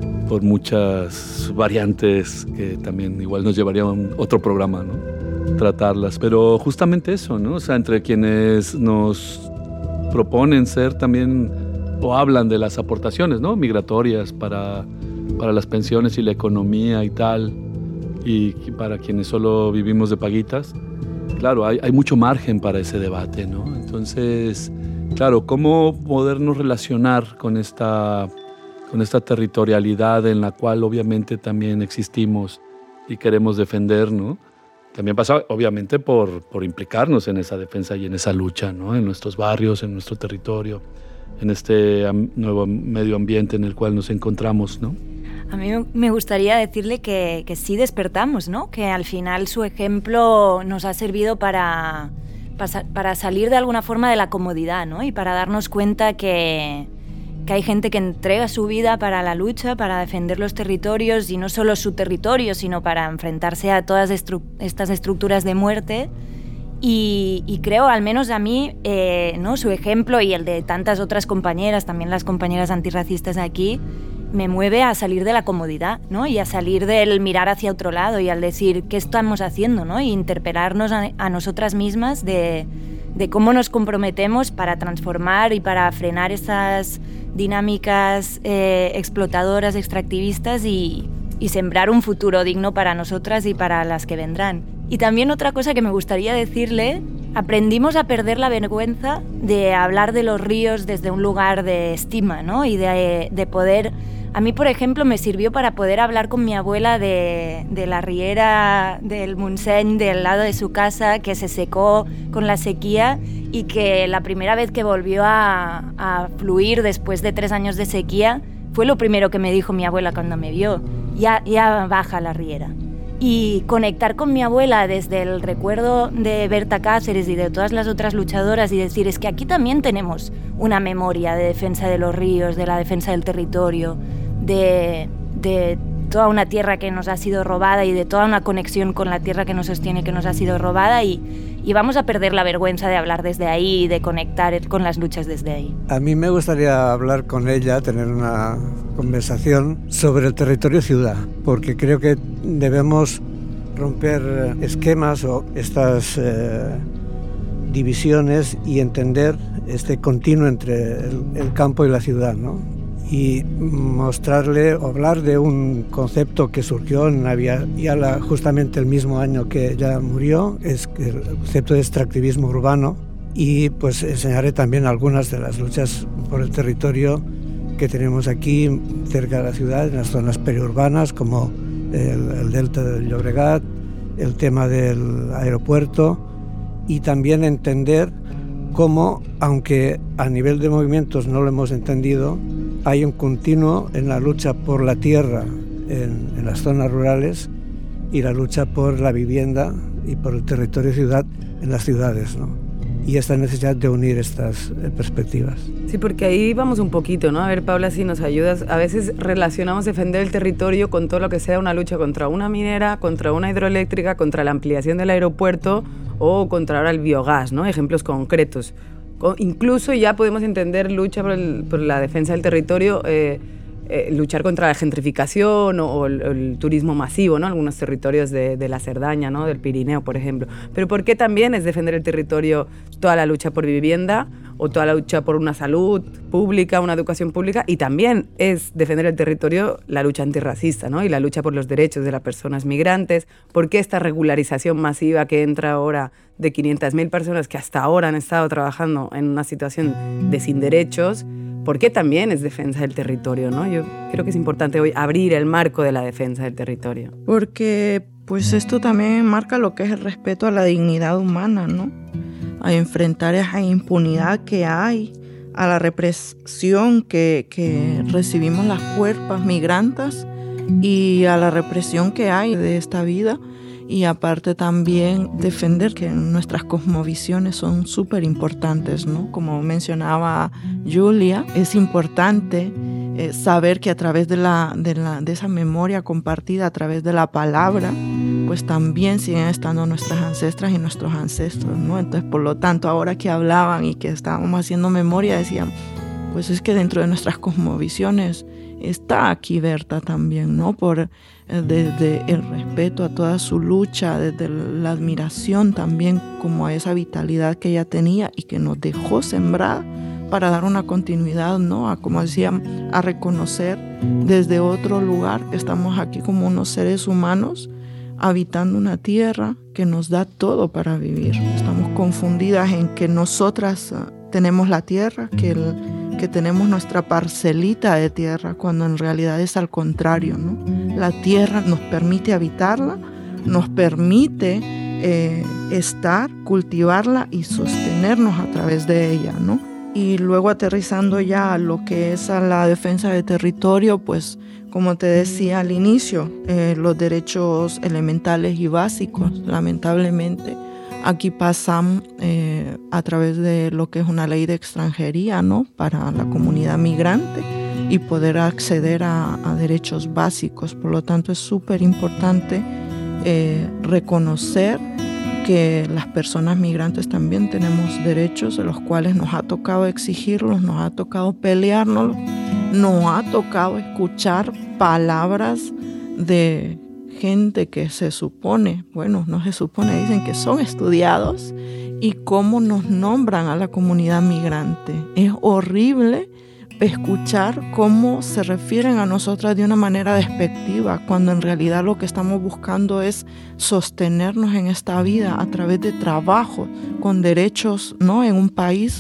variantes que también igual nos llevaría a otro programa, ¿no? Tratarlas, pero justamente eso, ¿no? O sea, entre quienes nos proponen ser también o hablan de las aportaciones, ¿no? Migratorias para las pensiones y la economía y tal, y para quienes solo vivimos de paguitas. Claro, hay mucho margen para ese debate, ¿no? Entonces, claro, ¿cómo podernos relacionar con esta territorialidad en la cual obviamente también existimos y queremos defender, ¿no? También pasa, obviamente, por implicarnos en esa defensa y en esa lucha, ¿no? En nuestros barrios, en nuestro territorio, en este nuevo medio ambiente en el cual nos encontramos, ¿no? A mí me gustaría decirle que sí despertamos, ¿no? Que al final su ejemplo nos ha servido para salir de alguna forma de la comodidad, ¿no? Y para darnos cuenta que hay gente que entrega su vida para la lucha, para defender los territorios, y no solo su territorio, sino para enfrentarse a todas estas estructuras de muerte. Y creo, al menos a mí, ¿no? Su ejemplo y el de tantas otras compañeras, también las compañeras antirracistas aquí, me mueve a salir de la comodidad, ¿no? Y a salir del mirar hacia otro lado y al decir qué estamos haciendo, ¿no? Y interpelarnos a nosotras mismas de cómo nos comprometemos para transformar y para frenar esas dinámicas explotadoras, extractivistas y sembrar un futuro digno para nosotras y para las que vendrán. Y también otra cosa que me gustaría decirle aprendimos a perder la vergüenza de hablar de los ríos desde un lugar de estima, ¿no? Y de poder... A mí, por ejemplo, me sirvió para poder hablar con mi abuela de la riera del Montseny, del lado de su casa, que se secó con la sequía y que la primera vez que volvió a fluir después de 3 años de sequía fue lo primero que me dijo mi abuela cuando me vio. Ya baja la riera. Y conectar con mi abuela desde el recuerdo de Berta Cáceres y de todas las otras luchadoras y decir, es que aquí también tenemos una memoria de defensa de los ríos, de la defensa del territorio, de toda una tierra que nos ha sido robada y de toda una conexión con la tierra que nos sostiene que nos ha sido robada y vamos a perder la vergüenza de hablar desde ahí y de conectar con las luchas desde ahí. A mí me gustaría hablar con ella, tener una conversación sobre el territorio ciudad, porque creo que debemos romper esquemas o estas divisiones y entender este continuo entre el campo y la ciudad, ¿no? Y mostrarle o hablar de un concepto que surgió en Naviala justamente el mismo año que ella murió, es el concepto de extractivismo urbano, y pues enseñaré también algunas de las luchas por el territorio que tenemos aquí cerca de la ciudad, en las zonas periurbanas como el delta del Llobregat, el tema del aeropuerto, y también entender cómo, aunque a nivel de movimientos no lo hemos entendido, hay un continuo en la lucha por la tierra en las zonas rurales y la lucha por la vivienda y por el territorio ciudad en las ciudades, ¿no? Y esta necesidad de unir estas perspectivas. Sí, porque ahí vamos un poquito, ¿no? A ver, Paula, si nos ayudas. A veces relacionamos defender el territorio con todo lo que sea una lucha contra una minera, contra una hidroeléctrica, contra la ampliación del aeropuerto o contra ahora el biogás, ¿no? Ejemplos concretos. Incluso ya podemos entender lucha por la defensa del territorio, luchar contra la gentrificación o el turismo masivo, ¿no? Algunos territorios de la Cerdaña, ¿no? Del Pirineo, por ejemplo. Pero ¿por qué también es defender el territorio toda la lucha por vivienda o toda la lucha por una salud pública, una educación pública? Y también es defender el territorio la lucha antirracista, ¿no? Y la lucha por los derechos de las personas migrantes. ¿Por qué esta regularización masiva que entra ahora de 500.000 personas que hasta ahora han estado trabajando en una situación de sin derechos? ¿Por qué también es defensa del territorio, ¿no? Yo creo que es importante hoy abrir el marco de la defensa del territorio. Porque pues esto también marca lo que es el respeto a la dignidad humana, ¿no? A enfrentar esa impunidad que hay, a la represión que recibimos las cuerpas migrantes y a la represión que hay de esta vida. Y aparte también defender que nuestras cosmovisiones son súper importantes, ¿no? Como mencionaba Julia, es importante saber que a través de esa memoria compartida, a través de la palabra, pues también siguen estando nuestras ancestras y nuestros ancestros, ¿no? Entonces, por lo tanto, ahora que hablaban y que estábamos haciendo memoria, decían, pues es que dentro de nuestras cosmovisiones está aquí Berta también, ¿no? Desde el respeto a toda su lucha, desde la admiración también como a esa vitalidad que ella tenía y que nos dejó sembrada para dar una continuidad, ¿no? A, como decía, a reconocer desde otro lugar que estamos aquí como unos seres humanos habitando una tierra que nos da todo para vivir. Estamos confundidas en que nosotras tenemos la tierra, que tenemos nuestra parcelita de tierra, cuando en realidad es al contrario, ¿no? La tierra nos permite habitarla, nos permite estar, cultivarla y sostenernos a través de ella, ¿no? Y luego aterrizando ya a lo que es a la defensa de territorio, pues como te decía al inicio, los derechos elementales y básicos, lamentablemente, aquí pasan a través de lo que es una ley de extranjería, ¿no? Para la comunidad migrante y poder acceder a derechos básicos. Por lo tanto, es súper importante reconocer que las personas migrantes también tenemos derechos de los cuales nos ha tocado exigirlos, nos ha tocado peleárnoslos, nos ha tocado escuchar palabras de gente que se supone, bueno, no se supone, dicen que son estudiados, y cómo nos nombran a la comunidad migrante. Es horrible escuchar cómo se refieren a nosotras de una manera despectiva, cuando en realidad lo que estamos buscando es sostenernos en esta vida a través de trabajo, con derechos, ¿no? En un país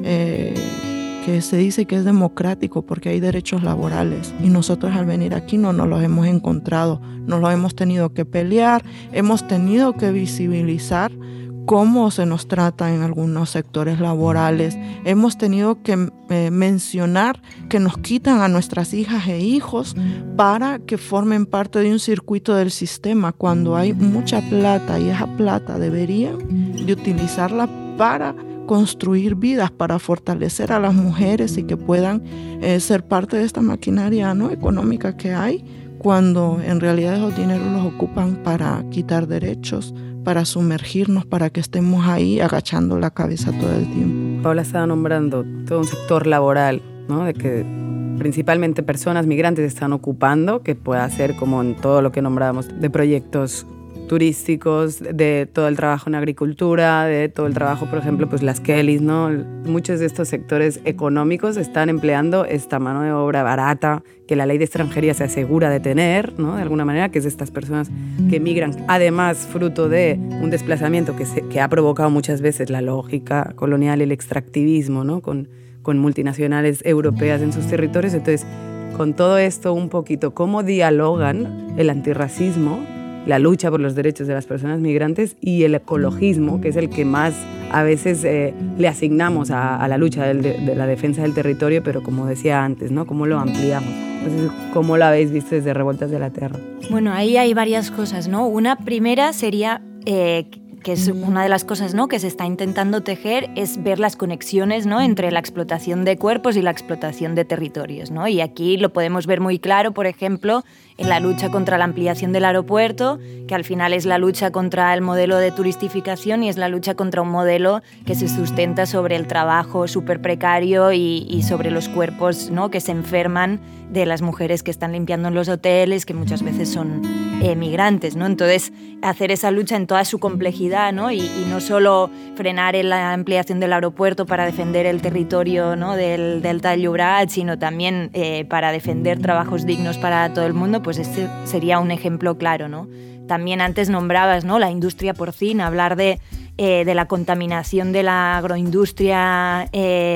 que se dice que es democrático porque hay derechos laborales, y nosotros al venir aquí no nos los hemos encontrado, nos los hemos tenido que pelear, hemos tenido que visibilizar cómo se nos trata en algunos sectores laborales. Hemos tenido que mencionar que nos quitan a nuestras hijas e hijos para que formen parte de un circuito del sistema, cuando hay mucha plata, y esa plata deberían de utilizarla para construir vidas, para fortalecer a las mujeres y que puedan ser parte de esta maquinaria, ¿no?, económica que hay, cuando en realidad esos dineros los ocupan para quitar derechos, para sumergirnos, para que estemos ahí agachando la cabeza todo el tiempo. Paula estaba nombrando todo un sector laboral, ¿no?, de que principalmente personas migrantes están ocupando, que pueda ser como en todo lo que nombrábamos, de proyectos turísticos, de todo el trabajo en agricultura, de todo el trabajo, por ejemplo, pues las Kellys, ¿no? Muchos de estos sectores económicos están empleando esta mano de obra barata que la ley de extranjería se asegura de tener, ¿no?, de alguna manera, que es de estas personas que migran, además fruto de un desplazamiento que ha provocado muchas veces la lógica colonial y el extractivismo, ¿no?, con multinacionales europeas en sus territorios. Entonces, con todo esto un poquito, ¿cómo dialogan el antirracismo, la lucha por los derechos de las personas migrantes y el ecologismo, que es el que más a veces le asignamos a la lucha de la defensa del territorio, pero como decía antes, ¿no?, cómo lo ampliamos? Entonces, ¿cómo lo habéis visto desde Revueltas de la Tierra? Bueno, ahí hay varias cosas, ¿no? Una primera sería, que es una de las cosas, ¿no?, que se está intentando tejer, es ver las conexiones, ¿no?, entre la explotación de cuerpos y la explotación de territorios, ¿no? Y aquí lo podemos ver muy claro, por ejemplo, en la lucha contra la ampliación del aeropuerto, que al final es la lucha contra el modelo de turistificación y es la lucha contra un modelo que se sustenta sobre el trabajo súper precario y sobre los cuerpos, ¿no?, que se enferman de las mujeres que están limpiando en los hoteles, que muchas veces son migrantes, ¿no? Entonces, hacer esa lucha en toda su complejidad, ¿no? Y no solo frenar en la ampliación del aeropuerto para defender el territorio, ¿no?, del Delta del Llobregat, sino también para defender trabajos dignos para todo el mundo, pues este sería un ejemplo claro, ¿no? También antes nombrabas, ¿no?, la industria porcina, hablar de la contaminación de la agroindustria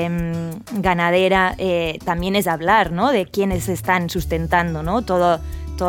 ganadera, también es hablar, ¿no?, de quiénes están sustentando, ¿no?, toda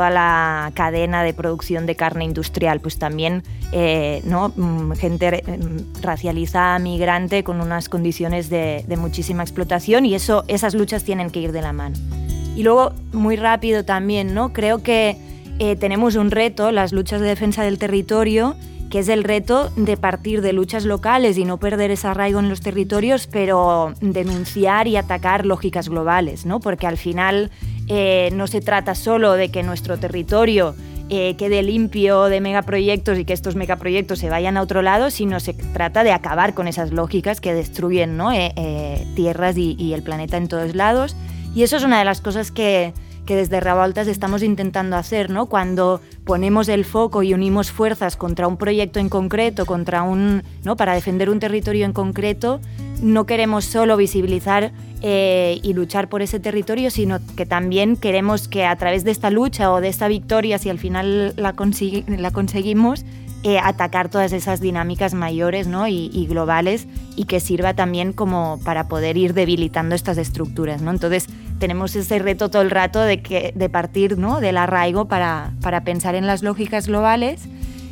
la cadena de producción de carne industrial, pues también ¿no?, gente racializada, migrante, con unas condiciones de muchísima explotación, y esas luchas tienen que ir de la mano. Y luego, muy rápido también, ¿no?, creo que tenemos un reto, las luchas de defensa del territorio, que es el reto de partir de luchas locales y no perder ese arraigo en los territorios, pero denunciar y atacar lógicas globales, ¿no? Porque al final no se trata solo de que nuestro territorio quede limpio de megaproyectos y que estos megaproyectos se vayan a otro lado, sino se trata de acabar con esas lógicas que destruyen, ¿no?, tierras y el planeta en todos lados. Y eso es una de las cosas que desde Revueltas estamos intentando hacer, ¿no? Cuando ponemos el foco y unimos fuerzas contra un proyecto en concreto, ¿no?, para defender un territorio en concreto, no queremos solo visibilizar y luchar por ese territorio, sino que también queremos que a través de esta lucha o de esta victoria, si al final la conseguimos, atacar todas esas dinámicas mayores, ¿no?, y globales, y que sirva también como para poder ir debilitando estas estructuras, ¿no? Entonces tenemos ese reto todo el rato de partir, ¿no?, del arraigo para pensar en las lógicas globales,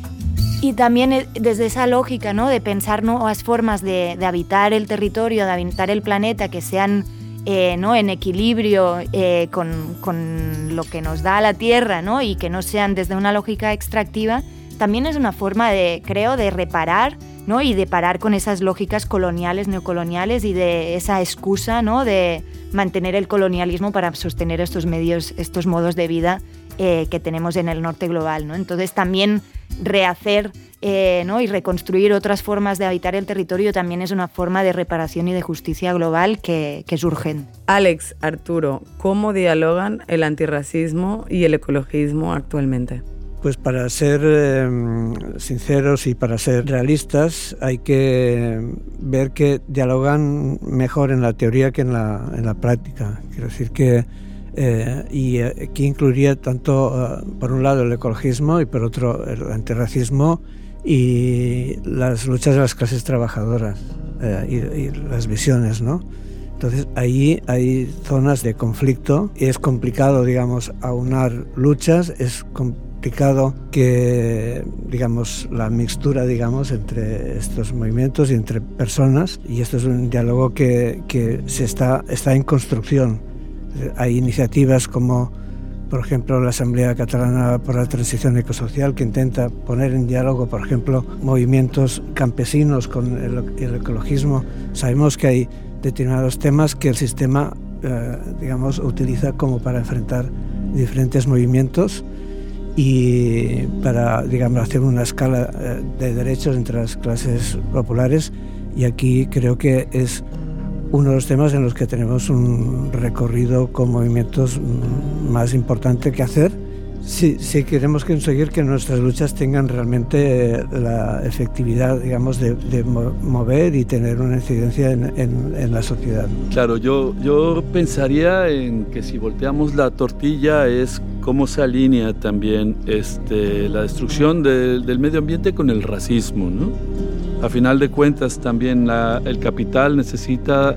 y también desde esa lógica, ¿no?, de pensar nuevas formas de habitar el territorio, de habitar el planeta, que sean ¿no?, en equilibrio con lo que nos da la Tierra, ¿no?, y que no sean desde una lógica extractiva. También es una forma, creo, de reparar, ¿no?, y de parar con esas lógicas coloniales, neocoloniales, y de esa excusa, ¿no?, de mantener el colonialismo para sostener estos modos de vida que tenemos en el norte global, ¿no? Entonces también rehacer ¿no?, y reconstruir otras formas de habitar el territorio también es una forma de reparación y de justicia global que es urgente. Alex, Arturo, ¿cómo dialogan el antirracismo y el ecologismo actualmente? Pues para ser sinceros y para ser realistas hay que ver que dialogan mejor en la teoría que en la práctica. Quiero decir que y aquí incluiría tanto por un lado el ecologismo y por otro el antirracismo y las luchas de las clases trabajadoras y las visiones, ¿no? Entonces ahí hay zonas de conflicto y es complicado, digamos, aunar luchas, es complicado que, digamos, la mixtura, digamos, entre estos movimientos y entre personas, y esto es un diálogo que está en construcción. Hay iniciativas como, por ejemplo, la Asamblea Catalana por la Transición Ecosocial, que intenta poner en diálogo, por ejemplo, movimientos campesinos con el ecologismo. Sabemos que hay determinados temas que el sistema, digamos, utiliza como para enfrentar diferentes movimientos y para, digamos, hacer una escala de derechos entre las clases populares, y aquí creo que es uno de los temas en los que tenemos un recorrido con movimientos más importante que hacer si queremos conseguir que nuestras luchas tengan realmente la efectividad, digamos, de mover y tener una incidencia en la sociedad. Claro, yo pensaría en que si volteamos la tortilla es cómo se alinea también la destrucción del medio ambiente con el racismo, ¿no? A final de cuentas también el capital necesita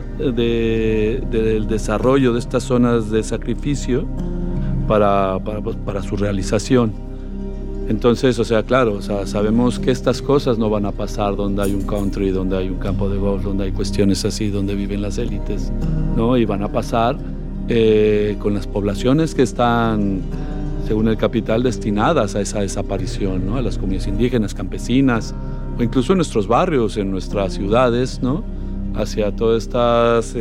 del desarrollo de estas zonas de sacrificio para su realización. Entonces, o sea, claro, o sea, sabemos que estas cosas no van a pasar donde hay un country, donde hay un campo de golf, donde hay cuestiones así, donde viven las élites, ¿no? Y van a pasar con las poblaciones que están, según el capital, destinadas a esa desaparición, ¿no? A las comunidades indígenas, campesinas, o incluso en nuestros barrios, en nuestras ciudades, ¿no? Hacia todas estas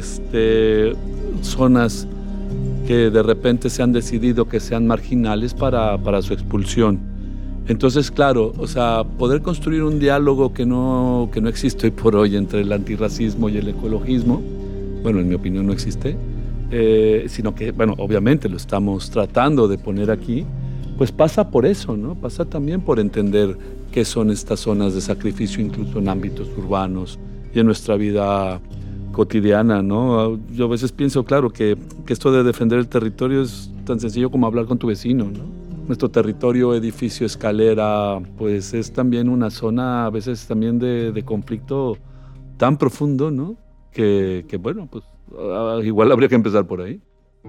zonas que de repente se han decidido que sean marginales para su expulsión. Entonces, claro, o sea, poder construir un diálogo que no existe hoy por hoy entre el antirracismo y el ecologismo, bueno, en mi opinión no existe, sino que, bueno, obviamente lo estamos tratando de poner aquí, pues pasa por eso, ¿no? Pasa también por entender qué son estas zonas de sacrificio, incluso en ámbitos urbanos y en nuestra vida cotidiana, ¿no? Yo a veces pienso, claro, que esto de defender el territorio es tan sencillo como hablar con tu vecino, ¿no? Nuestro territorio, edificio, escalera, pues es también una zona a veces también de conflicto tan profundo, ¿no? Que bueno, pues igual habría que empezar por ahí.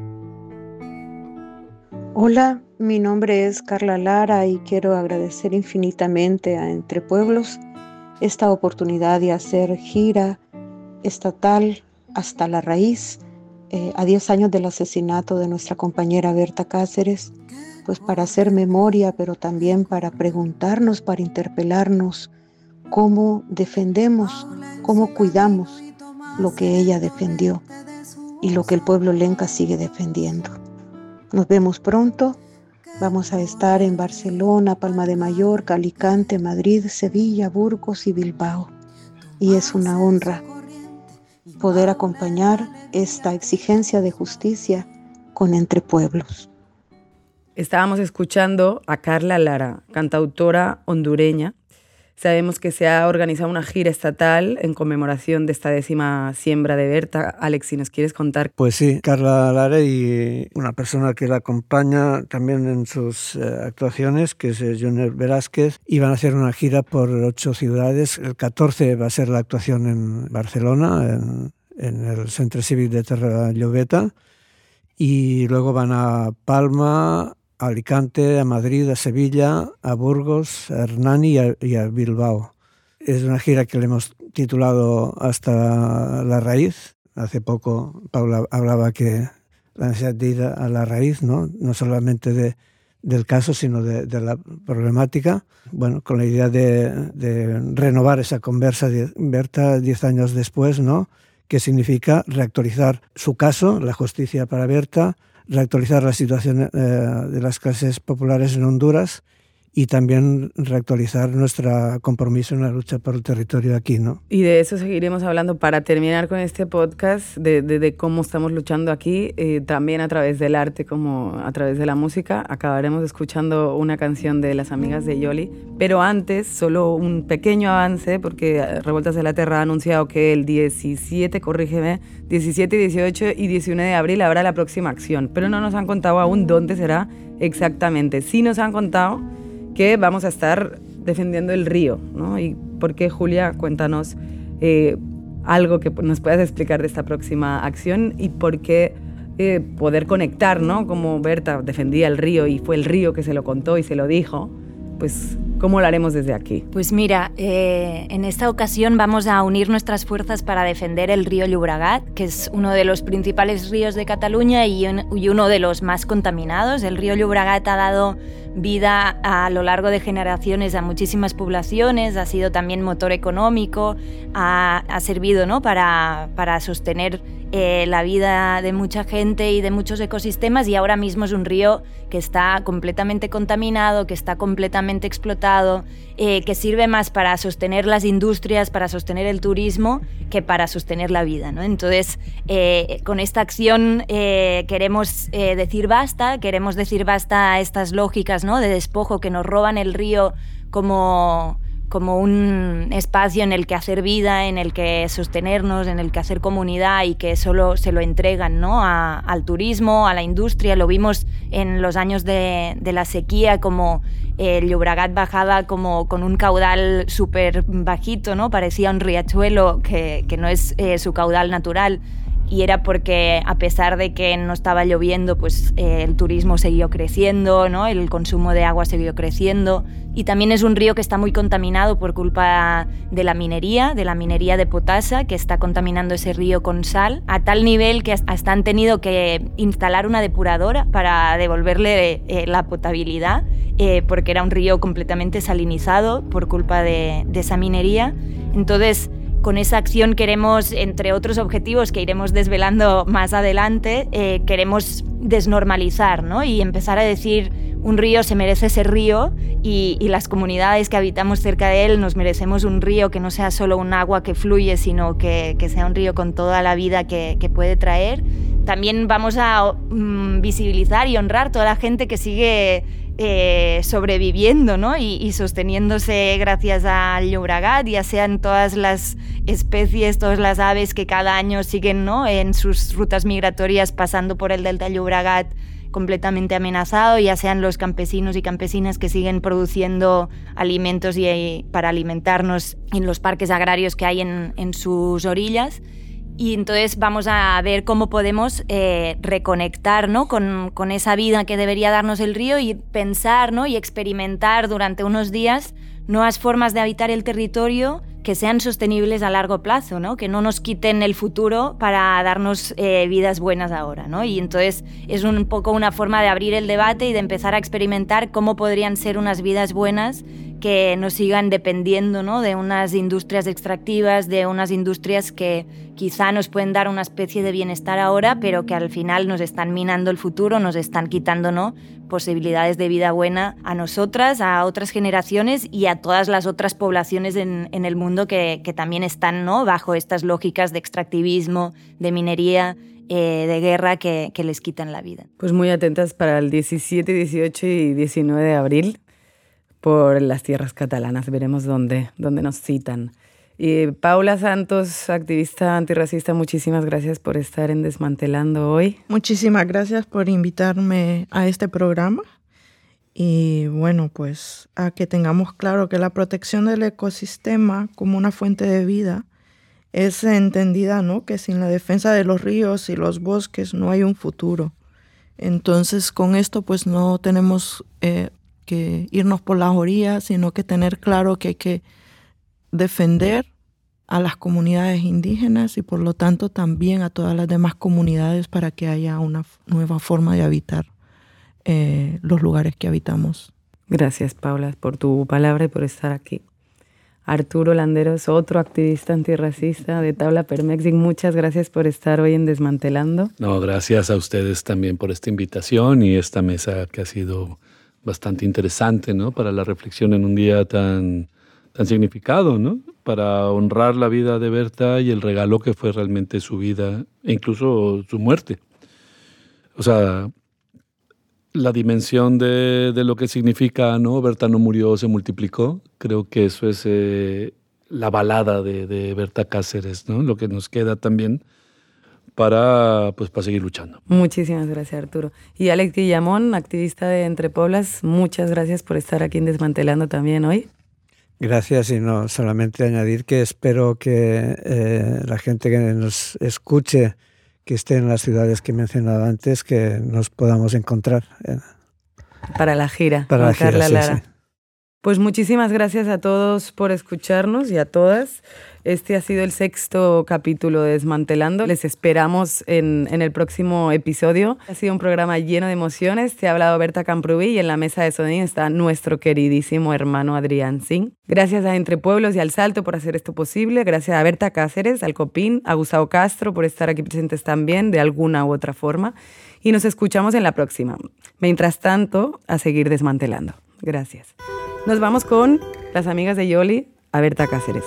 Hola, mi nombre es Carla Lara y quiero agradecer infinitamente a Entre Pueblos esta oportunidad de hacer gira estatal hasta la raíz, a 10 años del asesinato de nuestra compañera Berta Cáceres, pues para hacer memoria, pero también para preguntarnos, para interpelarnos cómo defendemos, cómo cuidamos lo que ella defendió y lo que el pueblo lenca sigue defendiendo. Nos vemos pronto. Vamos a estar en Barcelona, Palma de Mallorca, Alicante, Madrid, Sevilla, Burgos y Bilbao. Y es una honra poder acompañar esta exigencia de justicia con Entre Pueblos. Estábamos escuchando a Carla Lara, cantautora hondureña. Sabemos que se ha organizado una gira estatal en conmemoración de esta 10ª siembra de Berta. Alex, si nos quieres contar. Pues sí, Carla Lara y una persona que la acompaña también en sus actuaciones, que es Junior Velázquez, iban a hacer una gira por 8 ciudades. El 14 va a ser la actuación en Barcelona, en el Centre Cívic de Terra Llobeta, y luego van a Palma, a Alicante, a Madrid, a Sevilla, a Burgos, a Hernani y a Bilbao. Es una gira que le hemos titulado Hasta la raíz. Hace poco Paula hablaba que la necesidad de ir a la raíz, no solamente del caso, sino de la problemática. Bueno, con la idea de renovar esa conversa de Berta 10 años después, ¿no? Que significa reactualizar su caso, la justicia para Berta, reactualizar la situación de las clases populares en Honduras y también reactualizar nuestro compromiso en la lucha por el territorio aquí, ¿no? Y de eso seguiremos hablando para terminar con este podcast, de cómo estamos luchando aquí, también a través del arte como a través de la música. Acabaremos escuchando una canción de las amigas de Yoli, pero antes solo un pequeño avance, porque Revueltas de la Tierra ha anunciado que el 17, 17, 18 y 19 de abril habrá la próxima acción, pero no nos han contado aún dónde será exactamente. Sí nos han contado que vamos a estar defendiendo el río, ¿no? ¿Y por qué, Julia? Cuéntanos algo que nos puedas explicar de esta próxima acción y por qué poder conectar, ¿no? Como Berta defendía el río y fue el río que se lo contó y se lo dijo, pues ¿cómo lo haremos desde aquí? Pues mira, en esta ocasión vamos a unir nuestras fuerzas para defender el río Llobregat, que es uno de los principales ríos de Cataluña y uno de los más contaminados. El río Llobregat ha dado vida a lo largo de generaciones a muchísimas poblaciones, ha sido también motor económico, ha servido, ¿no? para sostener la vida de mucha gente y de muchos ecosistemas, y ahora mismo es un río que está completamente contaminado, que está completamente explotado, que sirve más para sostener las industrias, para sostener el turismo, que para sostener la vida, ¿no? Entonces, con esta acción queremos decir basta a estas lógicas, ¿no? de despojo que nos roban el río como un espacio en el que hacer vida, en el que sostenernos, en el que hacer comunidad, y que solo se lo entregan, ¿no? al turismo, a la industria. Lo vimos en los años de la sequía, como el Llobregat bajaba como con un caudal súper bajito, ¿no? Parecía un riachuelo que no es su caudal natural. Y era porque, a pesar de que no estaba lloviendo, pues el turismo siguió creciendo, ¿no? El consumo de agua siguió creciendo. Y también es un río que está muy contaminado por culpa de la minería de potasa, que está contaminando ese río con sal, a tal nivel que hasta han tenido que instalar una depuradora para devolverle la potabilidad, porque era un río completamente salinizado por culpa de esa minería. Entonces, con esa acción queremos, entre otros objetivos que iremos desvelando más adelante, queremos desnormalizar, ¿no? Y empezar a decir, un río se merece ser río, y las comunidades que habitamos cerca de él nos merecemos un río que no sea solo un agua que fluye, sino que sea un río con toda la vida que puede traer. También vamos a visibilizar y honrar toda la gente que sigue sobreviviendo, ¿no? y sosteniéndose gracias al Llobregat, ya sean todas las especies, todas las aves que cada año siguen, ¿no? en sus rutas migratorias pasando por el delta Llobregat completamente amenazado, ya sean los campesinos y campesinas que siguen produciendo alimentos para alimentarnos en los parques agrarios que hay en sus orillas. Y entonces vamos a ver cómo podemos reconectar, ¿no? con esa vida que debería darnos el río, y pensar, ¿no? y experimentar durante unos días nuevas formas de habitar el territorio que sean sostenibles a largo plazo, ¿no? Que no nos quiten el futuro para darnos vidas buenas ahora, ¿no? Y entonces es un poco una forma de abrir el debate y de empezar a experimentar cómo podrían ser unas vidas buenas que no sigan dependiendo, ¿no? de unas industrias extractivas, de unas industrias que quizá nos pueden dar una especie de bienestar ahora, pero que al final nos están minando el futuro, nos están quitando, ¿no? posibilidades de vida buena a nosotras, a otras generaciones y a todas las otras poblaciones en el mundo que también están, ¿no? bajo estas lógicas de extractivismo, de minería, de guerra que les quitan la vida. Pues muy atentas para el 17, 18 y 19 de abril por las tierras catalanas. Veremos dónde nos citan. Paula Santos, activista antirracista, muchísimas gracias por estar en Desmantelando hoy. Muchísimas gracias por invitarme a este programa. Y bueno, pues a que tengamos claro que la protección del ecosistema como una fuente de vida es entendida, ¿no? Que sin la defensa de los ríos y los bosques no hay un futuro. Entonces, con esto pues no tenemos que irnos por las orillas, sino que tener claro que hay que defender a las comunidades indígenas y por lo tanto también a todas las demás comunidades para que haya una nueva forma de habitar los lugares que habitamos. Gracias, Paula, por tu palabra y por estar aquí. Arturo Landeros, otro activista antirracista de Tabla Permexing, muchas gracias por estar hoy en Desmantelando. No, gracias a ustedes también por esta invitación y esta mesa que ha sido bastante interesante, ¿no? Para la reflexión en un día tan significado, ¿no? Para honrar la vida de Berta y el regalo que fue realmente su vida e incluso su muerte. O sea, la dimensión de lo que significa, ¿no? Berta no murió, se multiplicó. Creo que eso es la balada de Berta Cáceres, ¿no? Lo que nos queda también para seguir luchando. Muchísimas gracias, Arturo. Y Alex Guillamón, activista de Entre Pueblas, muchas gracias por estar aquí en Desmantelando también hoy. Gracias, y no solamente añadir que espero que la gente que nos escuche, que esté en las ciudades que he mencionado antes, que nos podamos encontrar. Para la gira. Para la gira, Lara. Sí. Pues muchísimas gracias a todos por escucharnos y a todas. Este ha sido el 6º capítulo de Desmantelando. Les esperamos en el próximo episodio. Ha sido un programa lleno de emociones. Te ha hablado Berta Camprubí y en la mesa de sonido está nuestro queridísimo hermano Adrián Singh. Gracias a Entre Pueblos y al Salto por hacer esto posible. Gracias a Berta Cáceres, al Copín, a Gustavo Castro por estar aquí presentes también de alguna u otra forma. Y nos escuchamos en la próxima. Mientras tanto, a seguir desmantelando. Gracias. Nos vamos con las amigas de Yoli, a Berta Cáceres.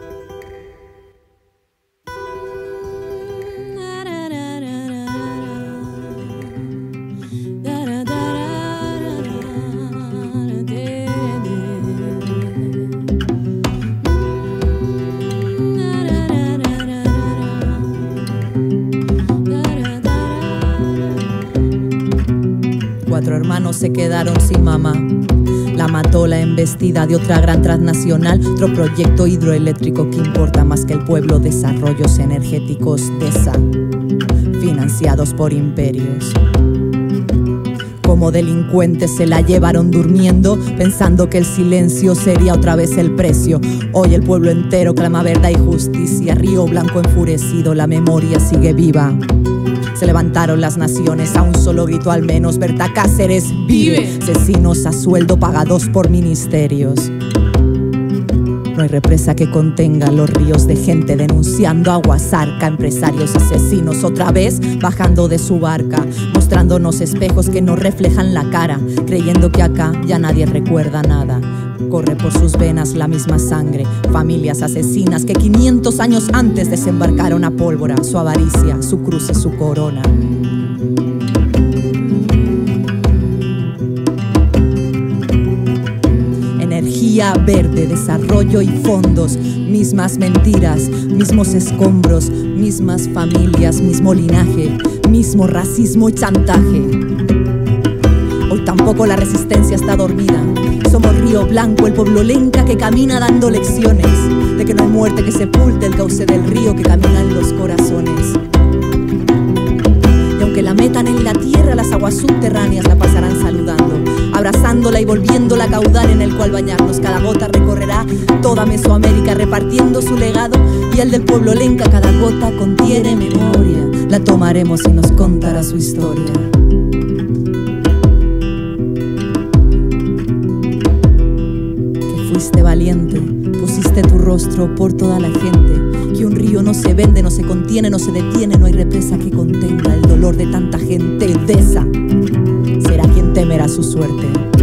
Cuatro hermanos se quedaron sin mamá. La mató la embestida de otra gran transnacional, otro proyecto hidroeléctrico que importa más que el pueblo, desarrollos energéticos DESA, financiados por imperios. Como delincuentes se la llevaron durmiendo, pensando que el silencio sería otra vez el precio. Hoy el pueblo entero clama verdad y justicia. Río Blanco enfurecido, la memoria sigue viva. Se levantaron las naciones a un solo grito al menos. Berta Cáceres vive. Asesinos a sueldo pagados por ministerios. No hay represa que contenga los ríos de gente denunciando agua zarca. Empresarios asesinos otra vez bajando de su barca, mostrándonos espejos que nos reflejan la cara, creyendo que acá ya nadie recuerda nada. Corre por sus venas la misma sangre. Familias asesinas que 500 años antes desembarcaron a pólvora. Su avaricia, su cruz y su corona. Energía verde, desarrollo y fondos. Mismas mentiras, mismos escombros, mismas familias, mismo linaje, mismo racismo y chantaje. Hoy tampoco la resistencia está dormida. Somos Río Blanco, el pueblo lenca que camina dando lecciones de que no hay muerte que sepulte el cauce del río que camina en los corazones. Y aunque la metan en la tierra, las aguas subterráneas la pasarán saludando, abrazándola y volviéndola a caudal en el cual bañarnos. Cada gota recorrerá toda Mesoamérica repartiendo su legado, y el del pueblo lenca cada gota contiene memoria. La tomaremos y nos contará su historia. Fuiste valiente, pusiste tu rostro por toda la gente. Que un río no se vende, no se contiene, no se detiene. No hay represa que contenga el dolor de tanta gente. DESA será quien temerá su suerte.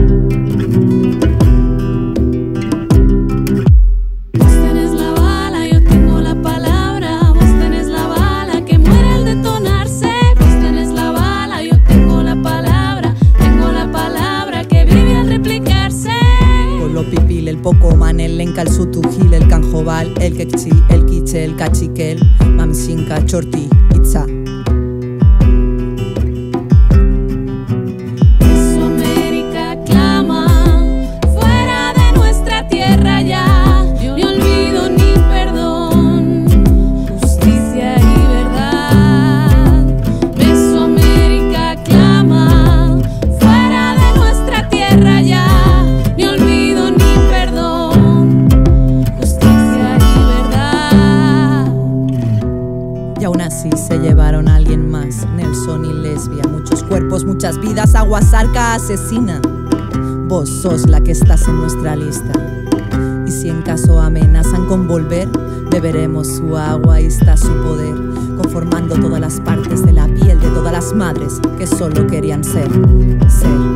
Vos tenés la bala, yo tengo la palabra. Vos tenés la bala que muere al detonarse. Vos tenés la bala, yo tengo la palabra. Tengo la palabra que vive al replicarse. Pueblo pipil, el Pocoman, el Lenca, el Sutujil, el Canjobal, el Quechi, el Quiche, el Cachiquel, Mamsinca, Chorti, Itza. Mesoamérica clama, fuera de nuestra tierra ya, ni olvido ni perdón, justicia y verdad. Mesoamérica clama, fuera de nuestra tierra ya, ni olvido ni perdón, justicia y verdad. Y aún así se llevaron a alguien más, Nelson y Lesbia. Muchos cuerpos, muchas vidas, agua zarca asesina. Vos sos la que estás en nuestra lista. Y si en caso amenazan con volver, beberemos su agua y está su poder, conformando todas las partes de la piel de todas las madres que solo querían ser.